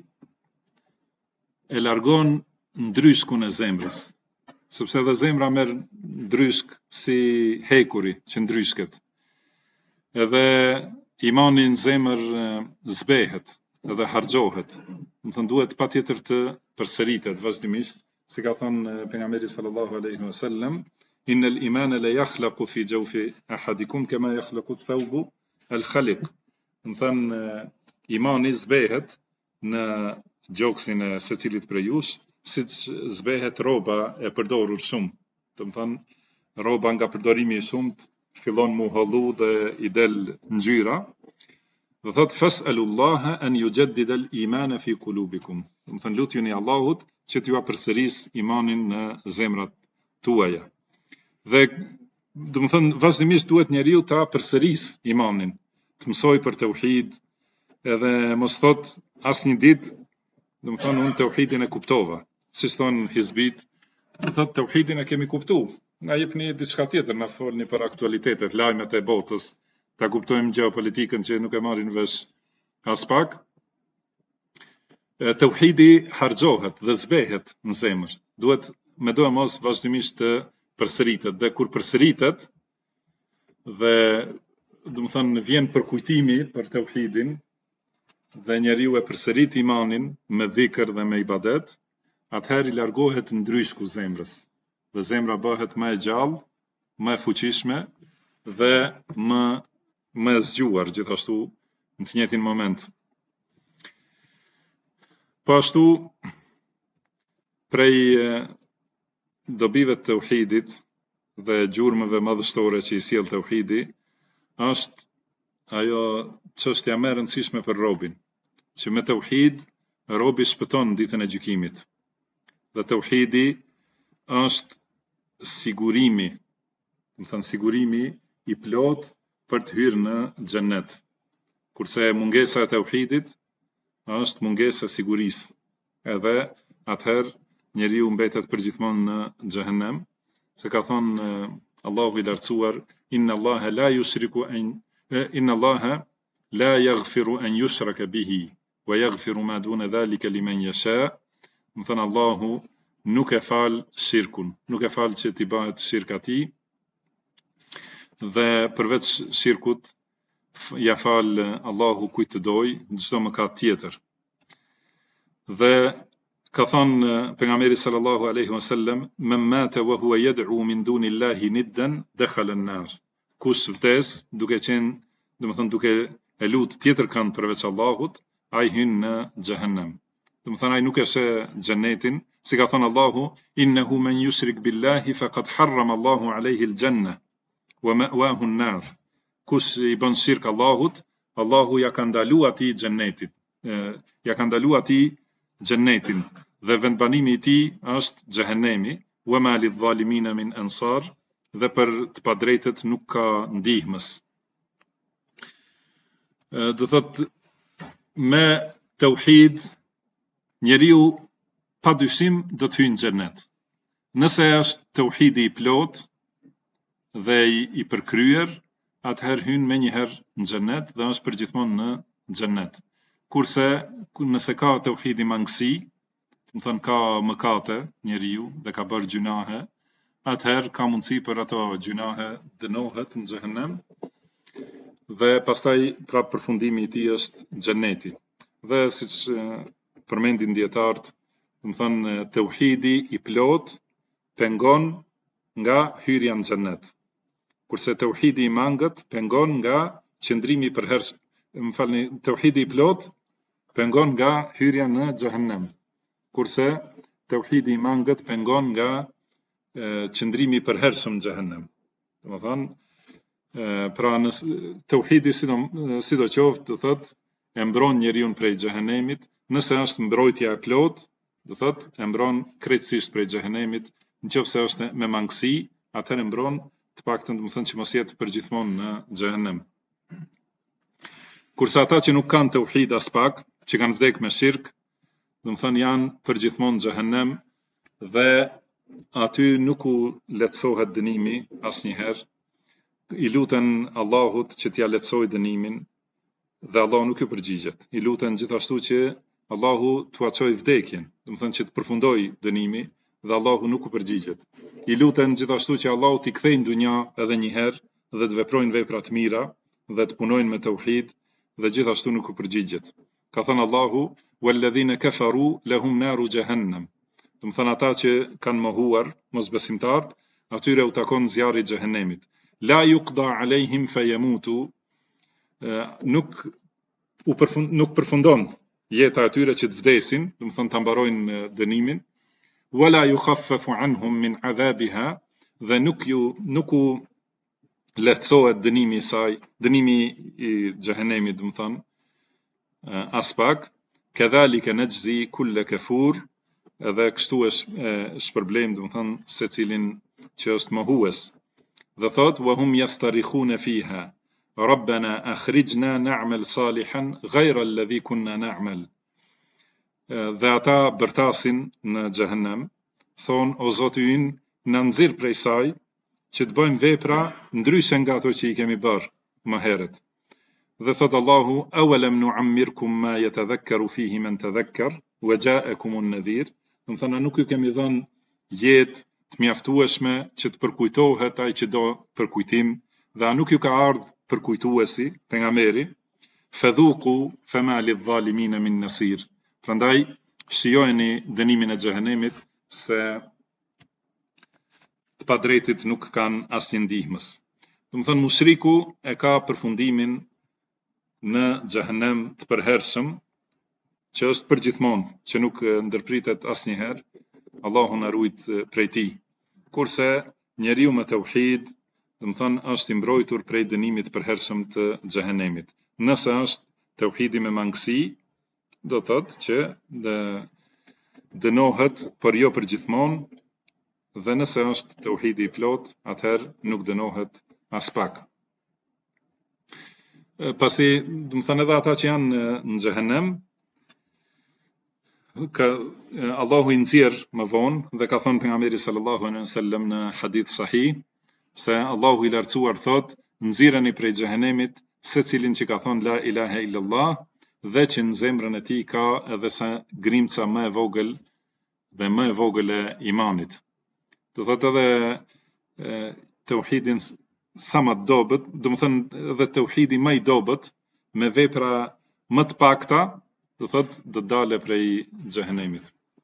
Speaker 2: e largon ndryshkun e zemrës, sepse edhe zemra merr ndryshk si hekuri që ndryshket. Edhe imani në zemër zbehet edhe harxhohet. Domethënë duhet patjetër të përsëritet vazhdimisht, si ka thënë pejgamberi sallallahu alaihi wasallam, innal imana la yakhlaqu fi jawfi ahadikum kama yakhlaqu ath-thawbu al-khaliq. Domethënë imani zbehet në gjoksin e secilit prej jush, siç zbehet rroba e përdorur shumë. Domethënë rroba nga përdorimi i shumt fillon mu hollu dhe i del ngjyra. Dhe thot fas'alullaha an yujaddida al-imana fi qulubikum. Domethënë lutjeni Allahut që t'ju përsëris imanin në zemrat tuaja. Dhe domethënë vazhdimisht duhet njeriu ta përsëris imanin, të mësoj për tauhid, edhe mos thot asnjë ditë, domethënë unë tauhidin e kuptova, siç thon hizbit, thot tauhidin e kemi kuptuar. Na jepni diçka tjetër, na folni për aktualitetet, lajmet e botës, ta kuptojmë gjeopolitikën që nuk e marrin vesh as pak. Tauhidi harxhohet dhe zbehet në zemër. Duhet me do e mos vazhdimisht të përsëritet, dhe kur përsëritet dhe domethënë vjen përkujtimi për tauhidin dhe njeriu e përsërit imanin me dhikr dhe me ibadet, atëherë i largohet ndryshku zemrës. Dhe zemra bëhet më e gjallë, më e fuqishme dhe më e zgjuar gjithashtu në të njëjtin moment. Po ashtu, prej dobive të tauhidit dhe gjurmëve madhështore që i sjell tauhidi, është ajo çështja më e rëndësishme për robin, që me tauhid robi shpëton ditën e gjykimit. Dhe tauhidi është sigurimi, domethënë sigurimi i plot për të hyrë në xhennet. Kurse mungesa e tauhidit është mungesa e sigurisë. Edhe atëherë njeriu mbetet përgjithmonë në xhehenem, se ka thënë Allahu i lartësuar, inna Allaha la yaghfiru an yushraka bihi wa yaghfiru ma duna dhalika liman yasha. Domethënë Allahu nuk e fal shirkun, nuk e fal që t'i bëhet shirk atij, dhe përveç shirkut ja fal Allahu kujt të doj çdo mëkat tjetër. Dhe ka thënë pejgamberi sallallahu alaihi wasallam, man mata wa huwa yad'u min dunillahi niddan dakhala an-nar. Kush vdes duke duke e lut tjetër kënd përveç Allahut, ai hyn në xhehenem. Domethënë ai nuk e sheh xhenetin, si ka thënë Allahu, innahu man yushrik billahi faqad harrama Allahu alayhi al-janna wa ma'wahu an-nar. Kush i bën shirk Allahut, Allahu ja ka ndaluar atij xhenetit, ja ka ndaluar atij xhennetin dhe vendbanimi i tij është xhehenemi, wa ma lidh-dhalimina min ansar, dhe për të padrejtët nuk ka ndihmës. Do thot me tauhid njeriu padyshim do të hyjë në xhennet. Nëse është tauhidi i plot dhe i përkryer, atëherë hyn menjëherë në xhennet dhe është përgjithmonë në xhennet. Kurse nëse ka tauhidi mangësi, do të thonë ka mëkate njeriu dhe ka bërë gjunahe, atëherë ka mundësi për ato gjunahe dënohet në xhehenem dhe pastaj prapë përfundimi i tij është xhenneti. Dhe siç përmendin dietarët, do të thonë tauhidi i plot pengon nga hyrja në xhennet. Kurse tauhidi i mangët pengon nga qëndrimi i përhershëm, tauhidi i plot pengon nga hyrja në xhehenem. Kurse tauhidi i mangët pengon nga qëndrimi i përhershëm në xhehenem. Domethënë, pra në tauhidi sidoqoftë do thotë e mbron njeriu prej xhehenemit, nëse është mbrojtja e plot, do thotë e mbron krejtësisht prej xhehenemit, nëse është me mangësi, atëherë mbron të paktën, do të thonë që mos jetë përgjithmonë në xhehenem. Kurse ata që nuk kanë tauhid as pak, që kanë vdekur me shirk, do të thonë janë përgjithmonë në xhehenem dhe aty nuk u lehtësohet dënimi asnjëherë. I luten Allahut që t'ja lehtësojë dënimin dhe Allahu nuk ju përgjigjet. I luten gjithashtu që Allahu t'ua çojë vdekjen, do të thonë që të përfundojë dënimi dhe Allahu nuk u përgjigjet. I luten gjithashtu që Allahu t'i kthejë në dunja edhe një herë dhe të veprojnë vepra të mira dhe të punojnë me tauhid dhe gjithashtu nuk u përgjigjet. Ka thënë Allahu: "Walladhina kafaru lahum naru jahannam." Do të thonë ata që kanë mohuar, mosbesimtarët, atyre u takon zjarri i xhehenemit. La yuqda alejhim fayamutu, nuk përfundon jeta atyre që të vdesin, do të thonë ta mbarojnë dënimin. Wala yukhaffafu anhum min adhabiha, dhe nuk u lehtësohet dënimi i saj, dënimi i xhehenemit, do të thonë as pak. Kadhalika najzi kull kafur, edhe kështu është shpërblem, do të thonë secilin që është mohues. Dhe thot: "Wa hum yastarikhuna fiha, Rabbana akhrijna na'mal salihan ghayra alladhi kunna na'mal." Dhe ata bërtasin në xhehenem, thon: "O Zoti ynë, na nxirr prej saj që të bëjmë vepra ndryshe nga ato që i kemi bërë më herët." Dhe thot Allahu: "Awalam nu'ammirkum ma yatadhakkaru fihi man tadhakkar wa ja'akumun nadhir." Do të thonë nuk ju kemi dhënë jetë të mjaftueshme që të përkujtohet ai që do përkujtim, dhe nuk ju ka ardhur përkujtuesi, pejgamberi. Fadhuqu fama lidh-dhalimin min nasir. Prandaj shijojeni dënimin e xhehenemit, se të padrejtit nuk kanë asnjë ndihmës. Do të thonë mushriku e ka përfundimin në xhehenem të përhershëm, që është përgjithmonë, që nuk ndërpritet asnjëherë. Allahu na ruajt prej tij. Kurse njeriu me tauhid, do të thonë është i mbrojtur prej dënimit të përhershëm të xhehenemit. Nëse është tauhidi me mangësi, do thotë që dënohet, por jo përgjithmonë, dhe nëse është tauhidi i plot, atëherë nuk dënohet as pak. Pasi, do të thonë edhe ata që janë në xhehenem, Allahu i nxjerr më vonë, dhe ka thënë pejgamberi sallallahu alaihi wasallam në hadith sahih se Allahu i lartësuar thot: "Nxirreni prej xhehenemit secilin që ka thënë la ilaha illallah dhe që në zemrën e tij ka edhe sa grimca më e vogël dhe më e vogël e imanit." Do thotë edhe tauhidin sa më dobët, do të thonë edhe tauhidi më i dobët me vepra më të pakta, do thotë do dale prej xhehenemit.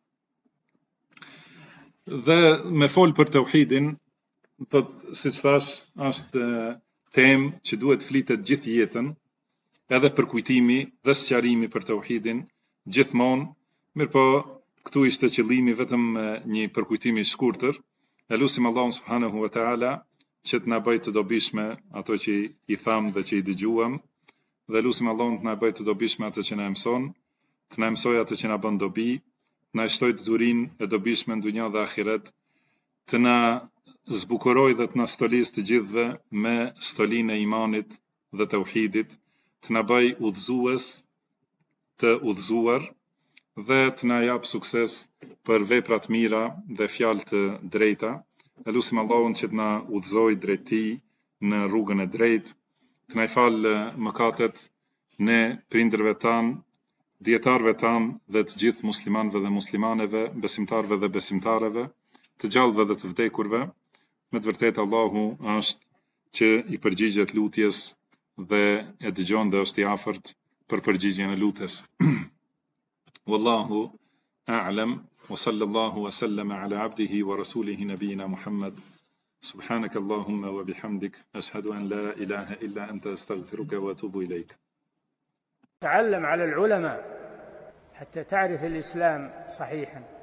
Speaker 2: Dhe me fol për tauhidin, thot, siç thash, është temë që duhet flitet gjithë jetën, edhe për kujtimi dhe sqarimi për tauhidin gjithmonë. Mirpo këtu ishte qëllimi vetëm një përkujtim i shkurtër. E lutim Allahun subhanahu wa taala që të na bëjë të dobishme ato që i tham dhe që i dëgjuam, dhe lutim Allahun të na bëjë të dobishme ato që na mëson. të na mësoj atë që na bën dobi, të na shtoj durinë e dobishme në dunjë dhe ahiret, të na zbukuroj dhe të na stolis të gjithëve me stolinë e imanit dhe tauhidit, të na bëj udhëzues të udhëzuar dhe të na jap sukses për veprat mira dhe fjalë të drejta. Elusim Allahun që të na udhëzoj drejt tij në rrugën e drejtë, të na falë mëkatet ne prindërve tan, dietarëve tan dhe të gjithë muslimanëve dhe muslimaneve, besimtarëve dhe besimtareve, të gjallëve dhe të vdekurve. Me të vërtetë Allahu është që i përgjigjet lutjes dhe e dëgjon dhe është i afërt për përgjigjen e lutjes. Wallahu a'lam wa sallallahu wa sallama ala abdihi wa rasulihi nabiyina Muhammad. Subhanaka Allahumma wa bihamdik ashhadu an la ilaha illa anta astaghfiruka wa atubu ilayk.
Speaker 1: تعلم على العلماء حتى تعرف الإسلام صحيحا.